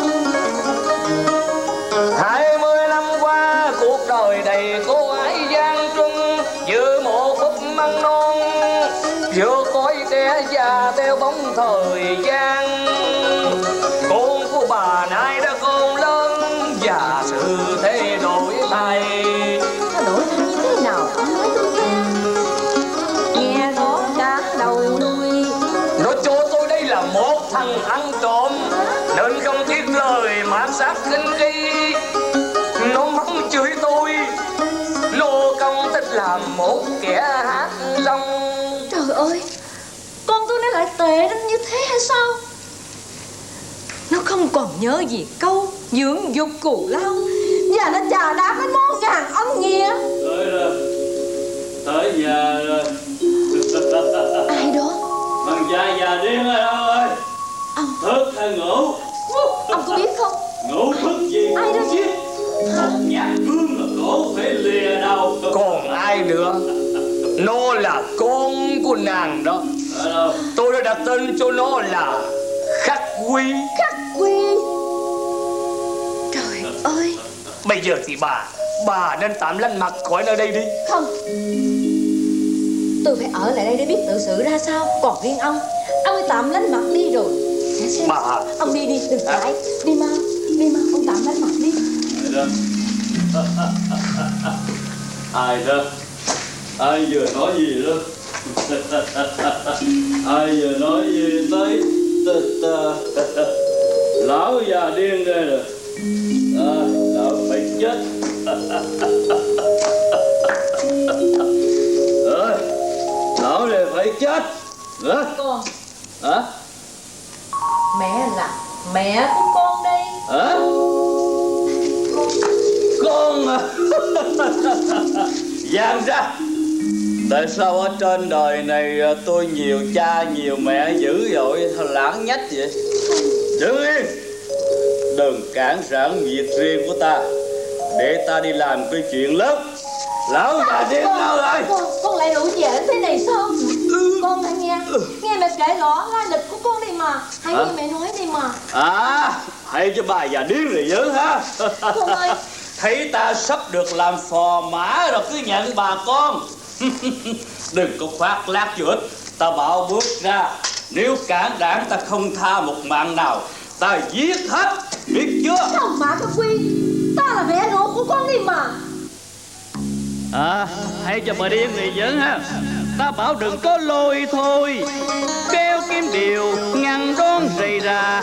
20 năm qua cuộc đời đầy cô ái gian truân, giữa một phút măng non giữa cõi trẻ già theo bóng thời gian. Con của bà nay đã con lớn và sự thay đổi thay. nó đổi thay như thế nào ông nói tôi nghe rõ cả đầu đuôi. Nó cho tôi đây là một thằng ăn trộm nên không tiếc lời mạt sát khinh khi. Nó mắng chửi tôi lô công tích làm một kẻ hát rong. Trời ơi, con tôi nó lại tệ đến như thế hay sao? Nó không còn nhớ gì câu dưỡng dục cù lao, và nó chà đạp đến món ngàn ân nghĩa. Tới rồi, tới nhà rồi. Ai đó? Thằng già điên ở đâu ơi? Ông. Thức hay ngủ? Ông có biết không? Ngủ thức gì? Ai đó? Chứ một nhát gương mà cổ phải lìa đầu. Còn ai nữa? Nó là con của nàng đó. Ở đâu? Tôi đã đặt tên cho nó là Khắc Quy. Khắc Quy. Trời ơi. Bây giờ thì bà nên tạm lánh mặt khỏi nơi đây đi. Không, tôi phải ở lại đây để biết tự xử ra sao. Còn riêng ông ấy tạm lánh mặt đi rồi sẽ xem. Bà. Ông đi đi, đừng chạy. Đi mau, ông tạm lánh mặt đi. Ai đó? Ai vừa nói gì đó? Ai vừa nói gì tới lão già điên đây rồi. Lão phải chết. Lão này phải chết. Con. Hả? Mẹ là mẹ của con đây. Hả? Con à? Giang ra. Tại sao ở trên đời này tôi nhiều cha nhiều mẹ dữ dội lãng nhách vậy? Đứng yên. Đừng cản trở việc riêng của ta. Để ta đi làm cái chuyện lớn. Lão già điên đâu rồi? Con lại đủ dễ thế này sao? Con hãy nghe mẹ kể rõ lai lịch của con đi mà. Hãy nghe mẹ nói đi mà. Hay cho bà già điên rồi dữ ha. Con ơi. Thấy ta sắp được làm phò mã rồi cứ nhận bà con. Đừng có khoác lác gì hết. Ta bảo bước ra. Nếu cản đảng ta không tha một mạng nào. Ta giết hết. Biết chưa? Không mà các Quy. Ta là mẹ ruột của con đi mà. Hay cho bà điên này dữ ha. Ta bảo đừng có lôi thôi. Kêu kim điều ngăn đón rầy ra.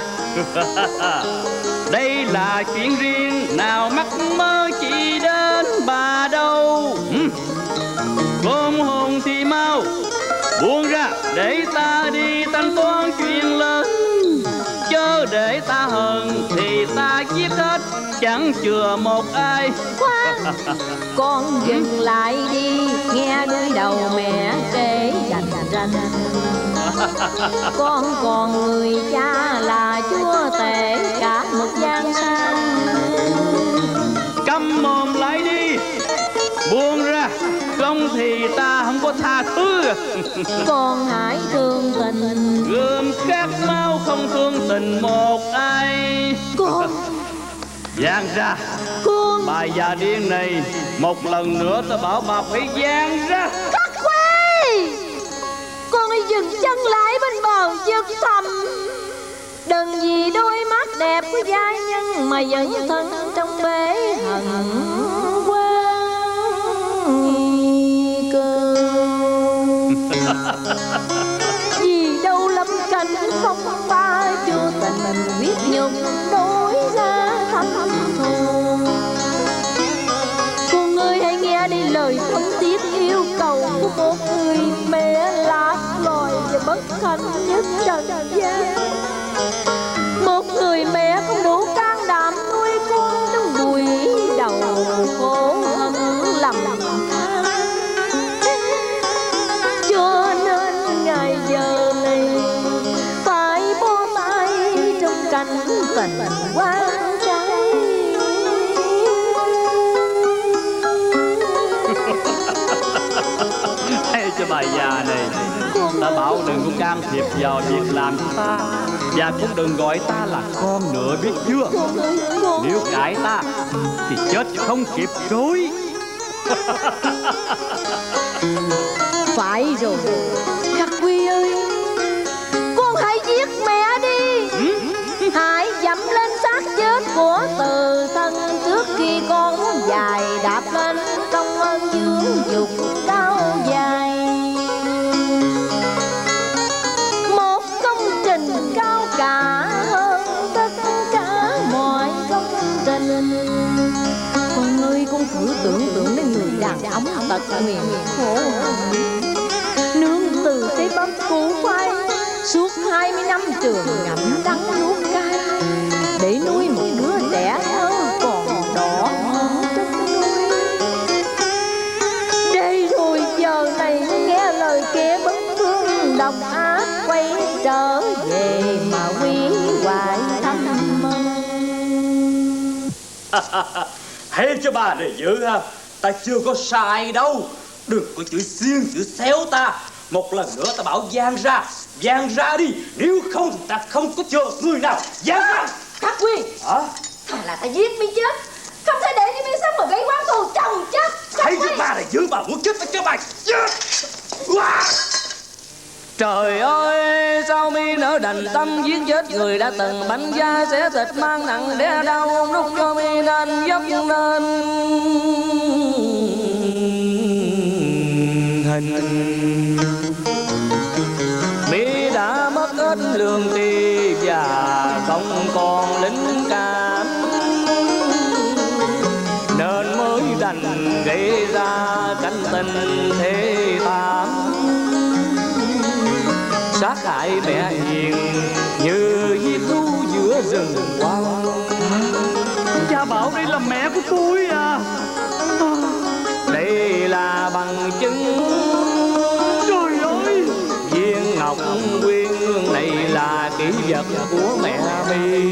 Đây là chuyện riêng. Nào mắc mơ chỉ đến bà đâu. Con hồn thì mau buông ra để ta đi thanh toán chuyện lớn. Chớ để ta hờn thì ta giết hết chẳng chừa một ai. Khoan, con dừng lại đi. Nghe đôi đầu mẹ kể rành rành. Con còn người cha là chúa tể cả một gian sang. Câm mồm lại đi. Buông ra. Không thì ta không có tha thứ. Con hãy thương tình. Gươm khát máu không thương tình một ai. Con. Giang ra. Con. Bà già điên này. Một lần nữa ta bảo bà phải giang ra. Các Quy. Con hãy dừng chân lại bên bờ vực thẳm. Đừng vì đôi mắt đẹp của giai nhân mà dấn thân trong bể hận vì đâu lâm cảnh phong ba chưa tình biết nhục đối ra thâm thù. Con ơi hãy nghe đi lời thân thiết yêu cầu của một người mẹ lạc loài và bất hạnh nhất trần gian. Một người mẹ không đủ can đảm nuôi con trong bụi đầu khổ hận lầm than. Cho nên ngày giờ này phải bó tay trong cảnh tình quan trái. Hay cho bà già này. Ta bảo đừng có can thiệp vào việc làm của ta. Và cũng đừng gọi ta là con nữa biết chưa. Nếu cãi ta thì chết không kịp rối. Phải rồi Khắc Quy ơi. Con hãy giết mẹ đi. Hãy dẫm lên xác chết của Từ Thân trước khi con dài đạp lên công ơn dương dục cao dài. Một công trình cao cả hơn tất cả mọi công trình. Con ơi con thử tưởng tượng đến người đàn ông tật nguyền khổ nương từ cái bắp củ khoai suốt 20 năm trường ngậm đắng nuốt cay để nuôi một đứa trẻ thơ còn đỏ hơn chất nuôi. Đây rồi giờ này nghe lời kẻ bất phương độc ác quay trở về mà quý hoại thăm mong. Hay cho bà này dữ ha. Ta chưa có sai đâu. Đừng có chửi xiên chửi xéo ta. Một lần nữa ta bảo giang ra. Giang ra đi. Nếu không thì ta không có chờ người nào. Giang ra. Khắc Quy. Hả? Thà là ta giết mi chết. Không thể để cho mi sống mà gây oán thù chồng chết. Hay cho bà này dữ. Bà muốn chết phải cho bà chết. Trời ơi, sao mi nỡ đành tâm giết chết người đã từng bánh da xé thịt mang nặng đe đau lúc cho mi nên dốc nên hình. Mi đã mất ít lừa lương tri và không còn lính cảm, nên mới đành gây ra cảnh tình thế thảm. Sát hại mẹ hiền như giết thú giữa rừng hoang. Cha bảo đây là mẹ của tôi à. Đây là bằng chứng. Trời ơi, Viên ngọc quyên này là kỷ vật của mẹ mi.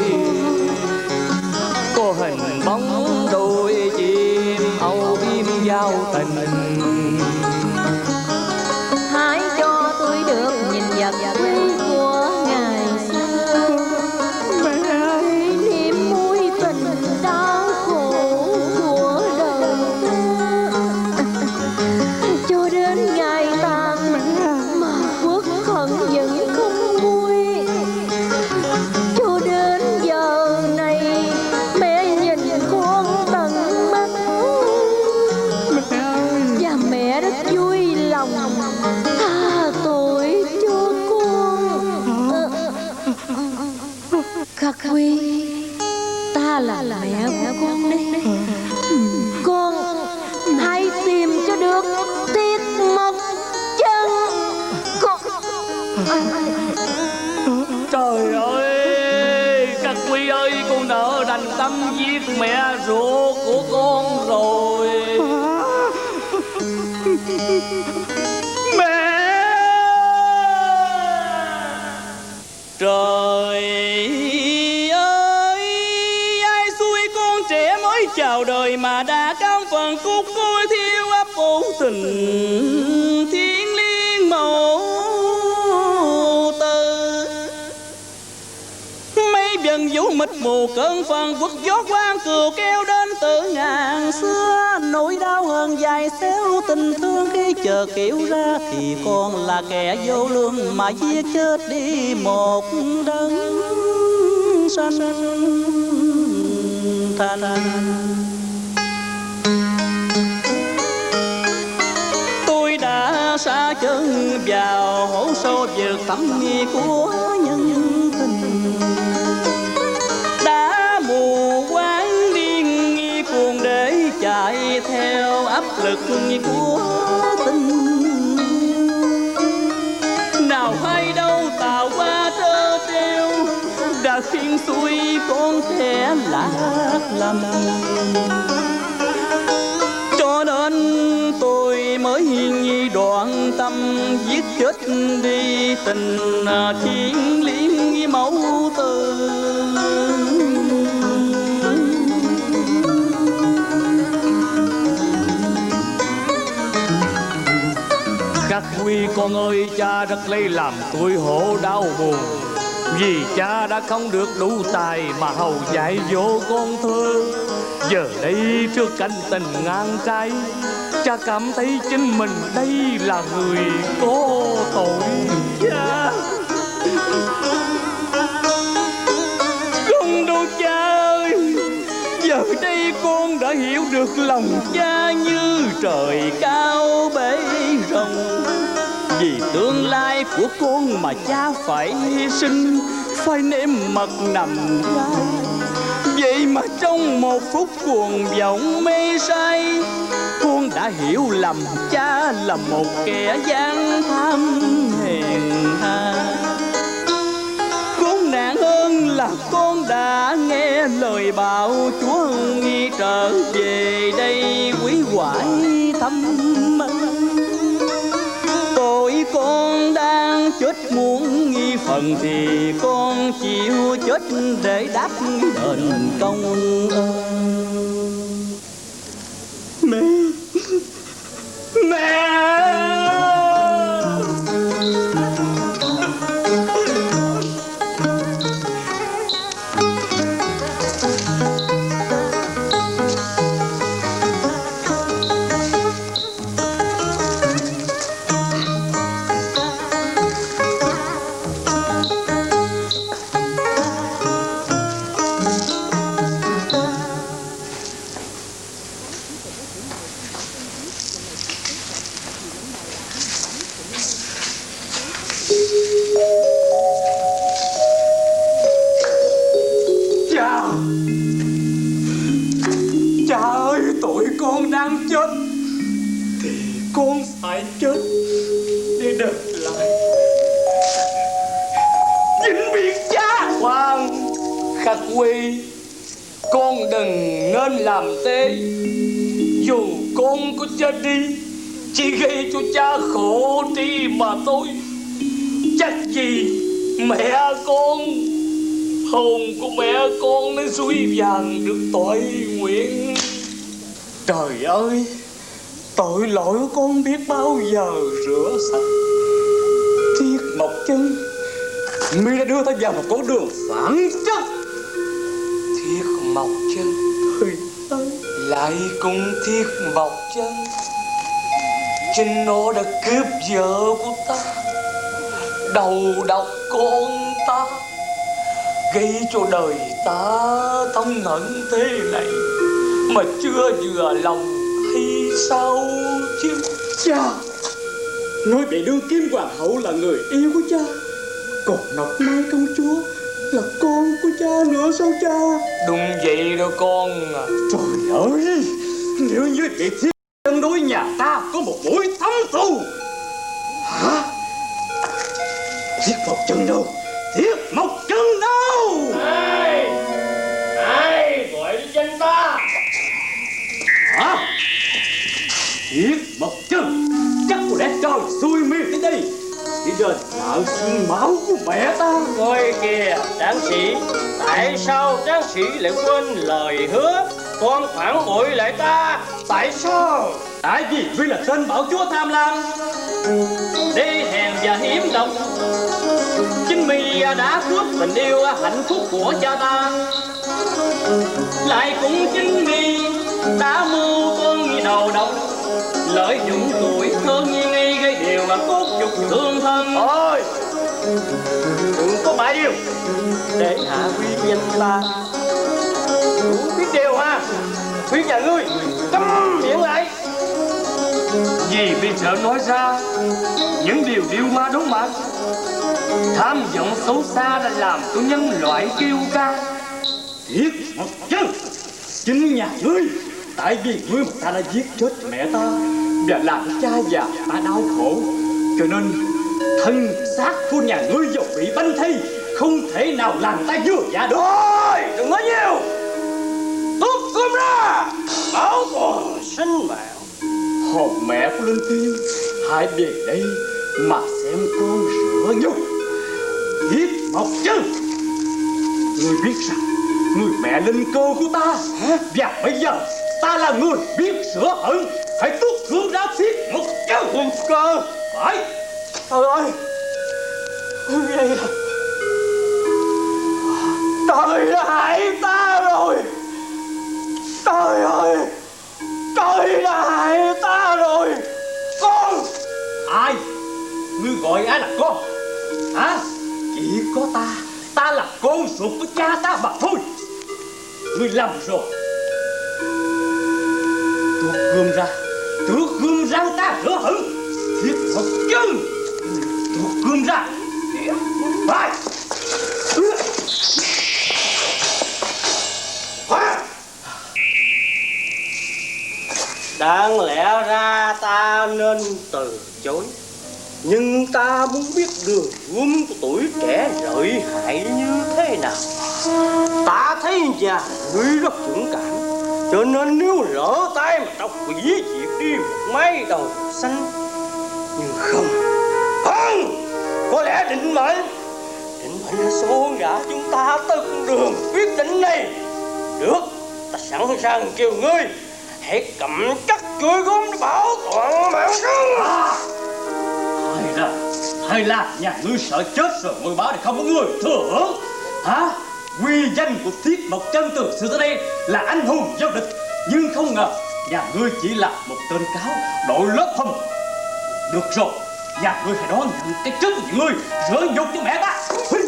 Có hình bóng đôi chim âu yếm giao tình. hãy cho tôi được nhìn vật quý của ngày xưa, hãy niềm vui tình đau khổ của đời ta, cho đến ngày tàn mà quốc hận vẫn không nguôi. Cho đến giờ này mẹ nhìn con tận mắt, và mẹ rất vui lòng tha tội cho con. Khắc Quy, ta là mẹ của con đấy. Con hãy tìm cho được tiết một chân con. Trời ơi, Khắc Quy ơi, con nỡ đành tâm giết mẹ ruột của con rồi. Mẹ! Trời ơi, ai xui con trẻ mới chào đời mà đã cam phần cúc côi thiêu ấp ủ tình thiên liêng mẫu tử. Mấy vần vũ mịt mù cơn phần quất gió quan cừu kêu đến từ ngàn xưa. Nỗi đau hơn dài xéo tình thương khi chờ kiểu ra thì con là kẻ vô lương mà giết chết đi một đấng sanh thành. Tôi đã xa chân vào hố sâu vượt tầm nghi của nhân tình, đã mù quáng điên nghi cuồng để chạy theo áp lực của tình. Nào hay đâu tạo qua trơ treo đã khiến xuôi con trẻ lạc lầm. Cho nên tôi mới nghi đoạn tâm giết chết đi tình thiên liêng mẫu tử. Khắc Quy con ơi, cha rất lấy làm tôi hổ đau buồn, vì cha đã không được đủ tài mà hầu dạy dỗ con thơ. Giờ đây trước cảnh tình ngang trái, cha cảm thấy chính mình đây là người có tội. Cha không đâu cha ơi, giờ đây con đã hiểu được lòng cha như trời cao bể rộng. Vì tương lai của con mà cha phải hy sinh, phải nếm mật nằm gai. Vậy mà trong một phút cuồng vọng mê say, con đã hiểu lầm cha là một kẻ gian tham hèn hạ. Khốn nạn hơn là con đã nghe lời bảo Chúa nghi trở về đây quý hoại thăm ân. Tội con đang chết muốn nghi phần thì con chịu chết để đáp đền công ơn. Mẹ! Mẹ! Giang chết thì con phải chết để đền lại vĩnh biệt cha. Khoan Khắc Quy, con đừng nên làm thế. Dù con có chết đi chỉ gây cho cha khổ đi mà thôi. Chắc gì mẹ con, hồn của mẹ con nó suy vàng được tội nguyện. Trời ơi, tội lỗi của con biết bao giờ rửa sạch. Thiết Mộc Chân, mi đã đưa ta vào một con đường phản chất. Thiết Mộc Chân ơi, lại cùng Thiết Mộc Chân, chính nó đã cướp vợ của ta, đầu độc con ta, gây cho đời ta tâm hận thế này mà chưa vừa lòng hay sao chứ? Cha nói vậy đương kim hoàng hậu là người yêu của cha, còn Ngọc Mai công chúa là con của cha nữa sao cha? Đúng vậy đó con à. Trời ơi, nếu như bị Thiết Chân đối nhà ta có một mũi thấm thù. Hả? Thiết Mộc Chân đâu? Thiết Mộc Chân đâu? Ai gọi danh ta? Hả? Thiết Mộc Chân chắc có lẽ trời xui miệng đến đây để đền nợ xương máu của mẹ ta. Coi kìa tráng sĩ, tại sao tráng sĩ lại quên lời hứa còn phản bội lại ta? Tại sao? Tại vì ngươi là tên bảo chúa tham lam, Đê hèn và hiểm độc, chính mi đã cướp tình yêu hạnh phúc của cha ta. Lại cũng chính mi đã mưu con đầu độc, lợi dụng tuổi thơ nghi nghi gây điều mà cốt nhục thương thân. Ôi, Đừng có bại điều để hạ uy danh ta. Đủ biết điều ha, khuyên nhà ngươi câm miệng lại. vì bị sợ nói ra những điều điêu ma đúng mật, tham vọng xấu xa đã làm cho nhân loại kêu ca. Thiết Mộc Chân, chính nhà ngươi, tại vì ngươi mà ta đã giết chết mẹ ta và làm cha già ta đau khổ, cho nên thân xác của nhà ngươi dầu bị banh thây, không thể nào làm ta vừa dạ được. Thôi đừng nói nhiều, tuốt cơm ra, bảo toàn sinh mạng. Hồn mẹ của linh tiên, hãy về đây mà xem con rửa nhục. Thiết Mộc Chân, ngươi biết rằng người mẹ linh cơ của ta, và bây giờ ta là người biết sửa hận, phải tuốt gươm ra Thiết Mộc Chân. Linh cơ, Phải. trời ơi, vậy là trời đã hại ta rồi. Trời ơi, trời đã hại ta rồi. Con Ai? Ngươi gọi ai là con? Hả? Chỉ có ta là con ruột của cha ta mà thôi. Ngươi lầm rồi. Tuốt gươm ra ta rửa hận. Thiết Mộc Chân, tuốt gươm ra. Phải. đáng lẽ ra ta nên từ chối, nhưng ta muốn biết đường gươm của tuổi trẻ lợi hại như thế nào. Ta thấy nhà ngươi rất dũng cảm, cho nên nếu lỡ tay mà ta hủy diệt đi một mái đầu xanh. Nhưng không, có lẽ định mệnh đã xô ngã chúng ta tới con đường quyết định này. Được, ta sẵn sàng kêu ngươi hãy cầm chắc chuôi gươm để bảo toàn mạng sống. Hay là nhà ngươi sợ chết rồi ngôi báo này không có người thừa hưởng hả? Quy danh của Thiết Mộc Chân từ xưa tới đây là anh hùng vô địch, nhưng không ngờ nhà ngươi chỉ là một tên cáo đội lớp hầm. Được rồi, nhà ngươi hãy đón nhận cái chức của ngươi rửa nhục cho mẹ ta.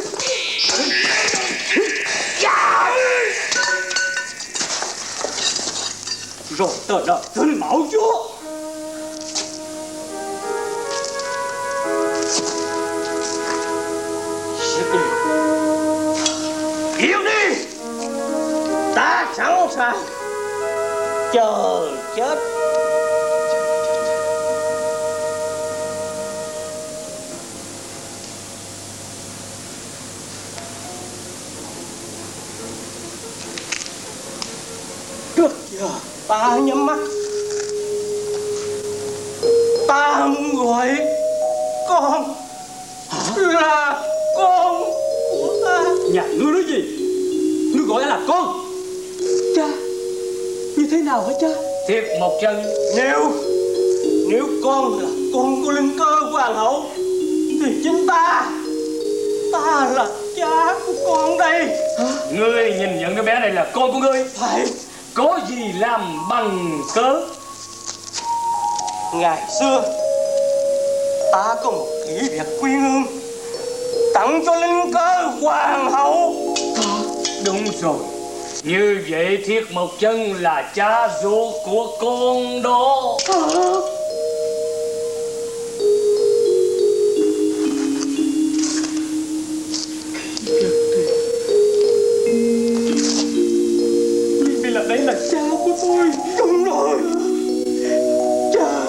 Rồi tên đó tên mẫu chúa. Chịu đi, ta sẵn sàng chờ chết. Ta nhắm mắt, ta gọi con là con của ta. Nhà ngươi nói gì? Ngươi gọi là con? Cha, như thế nào hả cha? Thiệt Mộc Chân, Nếu con là con của linh cơ hoàng hậu thì chính ta là cha của con đây. ngươi nhìn nhận đứa bé này là con của ngươi, Phải. có gì làm bằng cớ? Ngày xưa ta có một kỷ vật quy ương tặng cho linh cơ hoàng hậu. Đúng rồi, như vậy Thiết Mộc Chân là cha ruột của con đó. Vì là đây là cha của tôi. Đúng rồi, cha.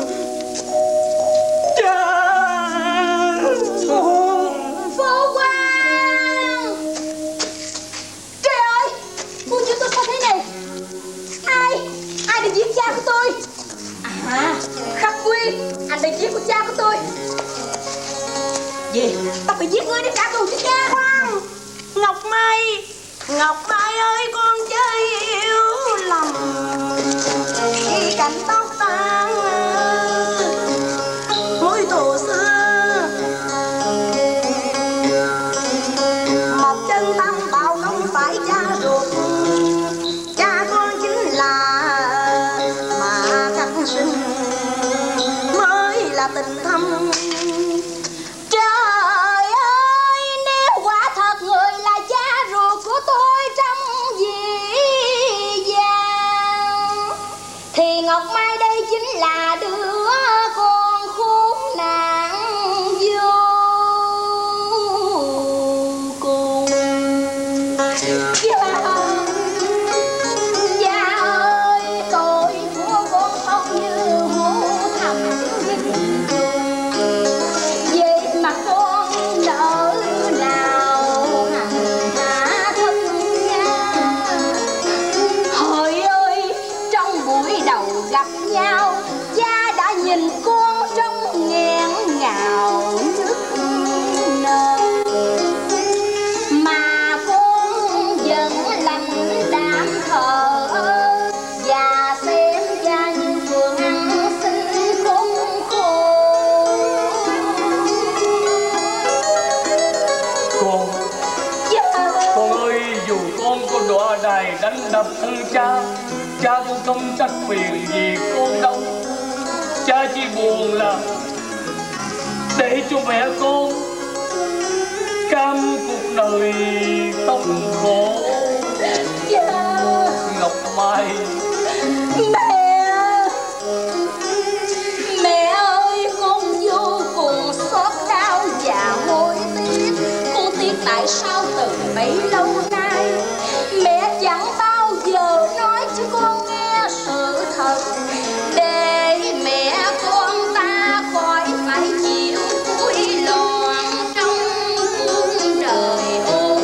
Phu Quang! Trời ơi! Phu cho tôi sao thế này? Ai đã giết cha của tôi? À, Khắc Quy, anh đã giết của cha của tôi. Gì? Tao phải giết ngươi để trả thù cho cha. Khoan, Ngọc Mai ơi, con chơi yêu lầm khi cánh tóc tan mối thù xưa. Một chân tâm bào không phải cha ruột, cha con chính là mà khắc sinh mới là tình thâm. Trời ơi, nếu quả thật người là cha ruột của tôi trong dị vàng thì Ngọc Mai đây chính là đứa con khốn nạn vô cùng. Cha ơi, tội của con khóc như hố thầm. Vậy mà con nỡ nào hạ thân nha. Hỡi ơi, trong buổi đầu gặp nhau, cha đã nhìn con trong nghẹn ngào nức nở, mà con vẫn lạnh đạm thờ ơ và xem cha như phượng ăn xin khốn khổ. Con ơi, dù con có đọa đài đánh đập thân cha, cha cũng không trách phiền gì con đâu. Cha chỉ buồn là để cho mẹ con cam cuộc đời tông khổ. Ngọc Mai, Mẹ ơi, con vô cùng xót đau và hối tiếc. Con tiếc tại sao từ bấy lâu nay mẹ chẳng bao giờ nói cho con nghe sự thật, để mẹ con ta khỏi phải chịu cúi lòn trong cuộc đời ô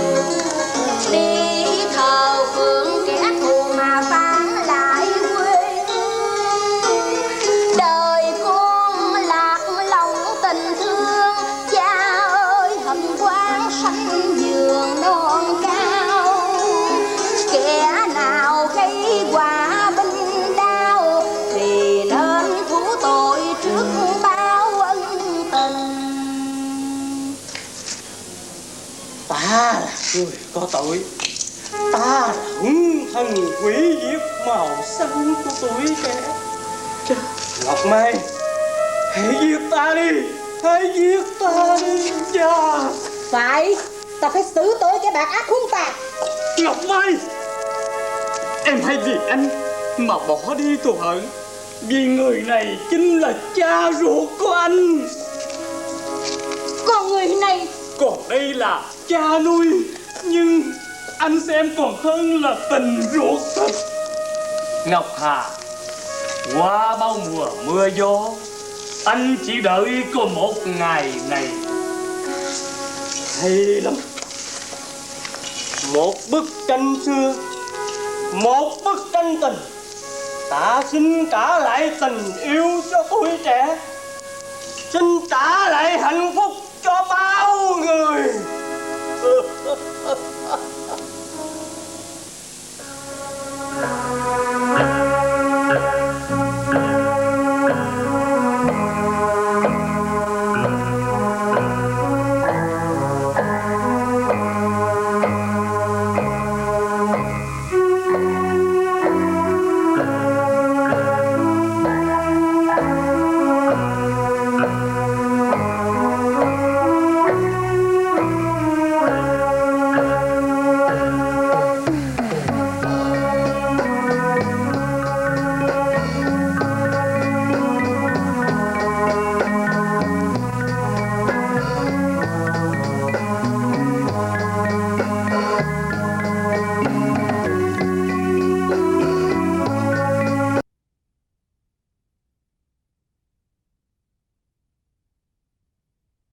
đi thờ phượng kẻ thù mà phản lại quê hương. Đời con lạc lòng tình thương, cha ơi hận quang xanh vườn non cao. Kẻ nào gây quả binh đao thì nên thú tội trước bao ân tình. Ta là người có tội, ta là hung thần quỷ diệt màu xanh của tuổi trẻ. Ngọc Mai, hãy giết ta đi, hãy giết ta đi cha. Phải, ta phải xử tội cái bạc ác hung tàn. Ngọc Mai, em hãy vì anh mà bỏ đi thù hận, vì người này chính là cha ruột của anh. Còn người này, Còn đây là cha nuôi, nhưng anh xem còn hơn là tình ruột thật. Ngọc Hà, qua bao mùa mưa gió, anh chỉ đợi có một ngày này. Hay lắm. Một bức tranh xưa, một bức tranh tình Ta xin trả lại tình yêu cho tuổi trẻ, xin trả lại hạnh phúc cho bao người.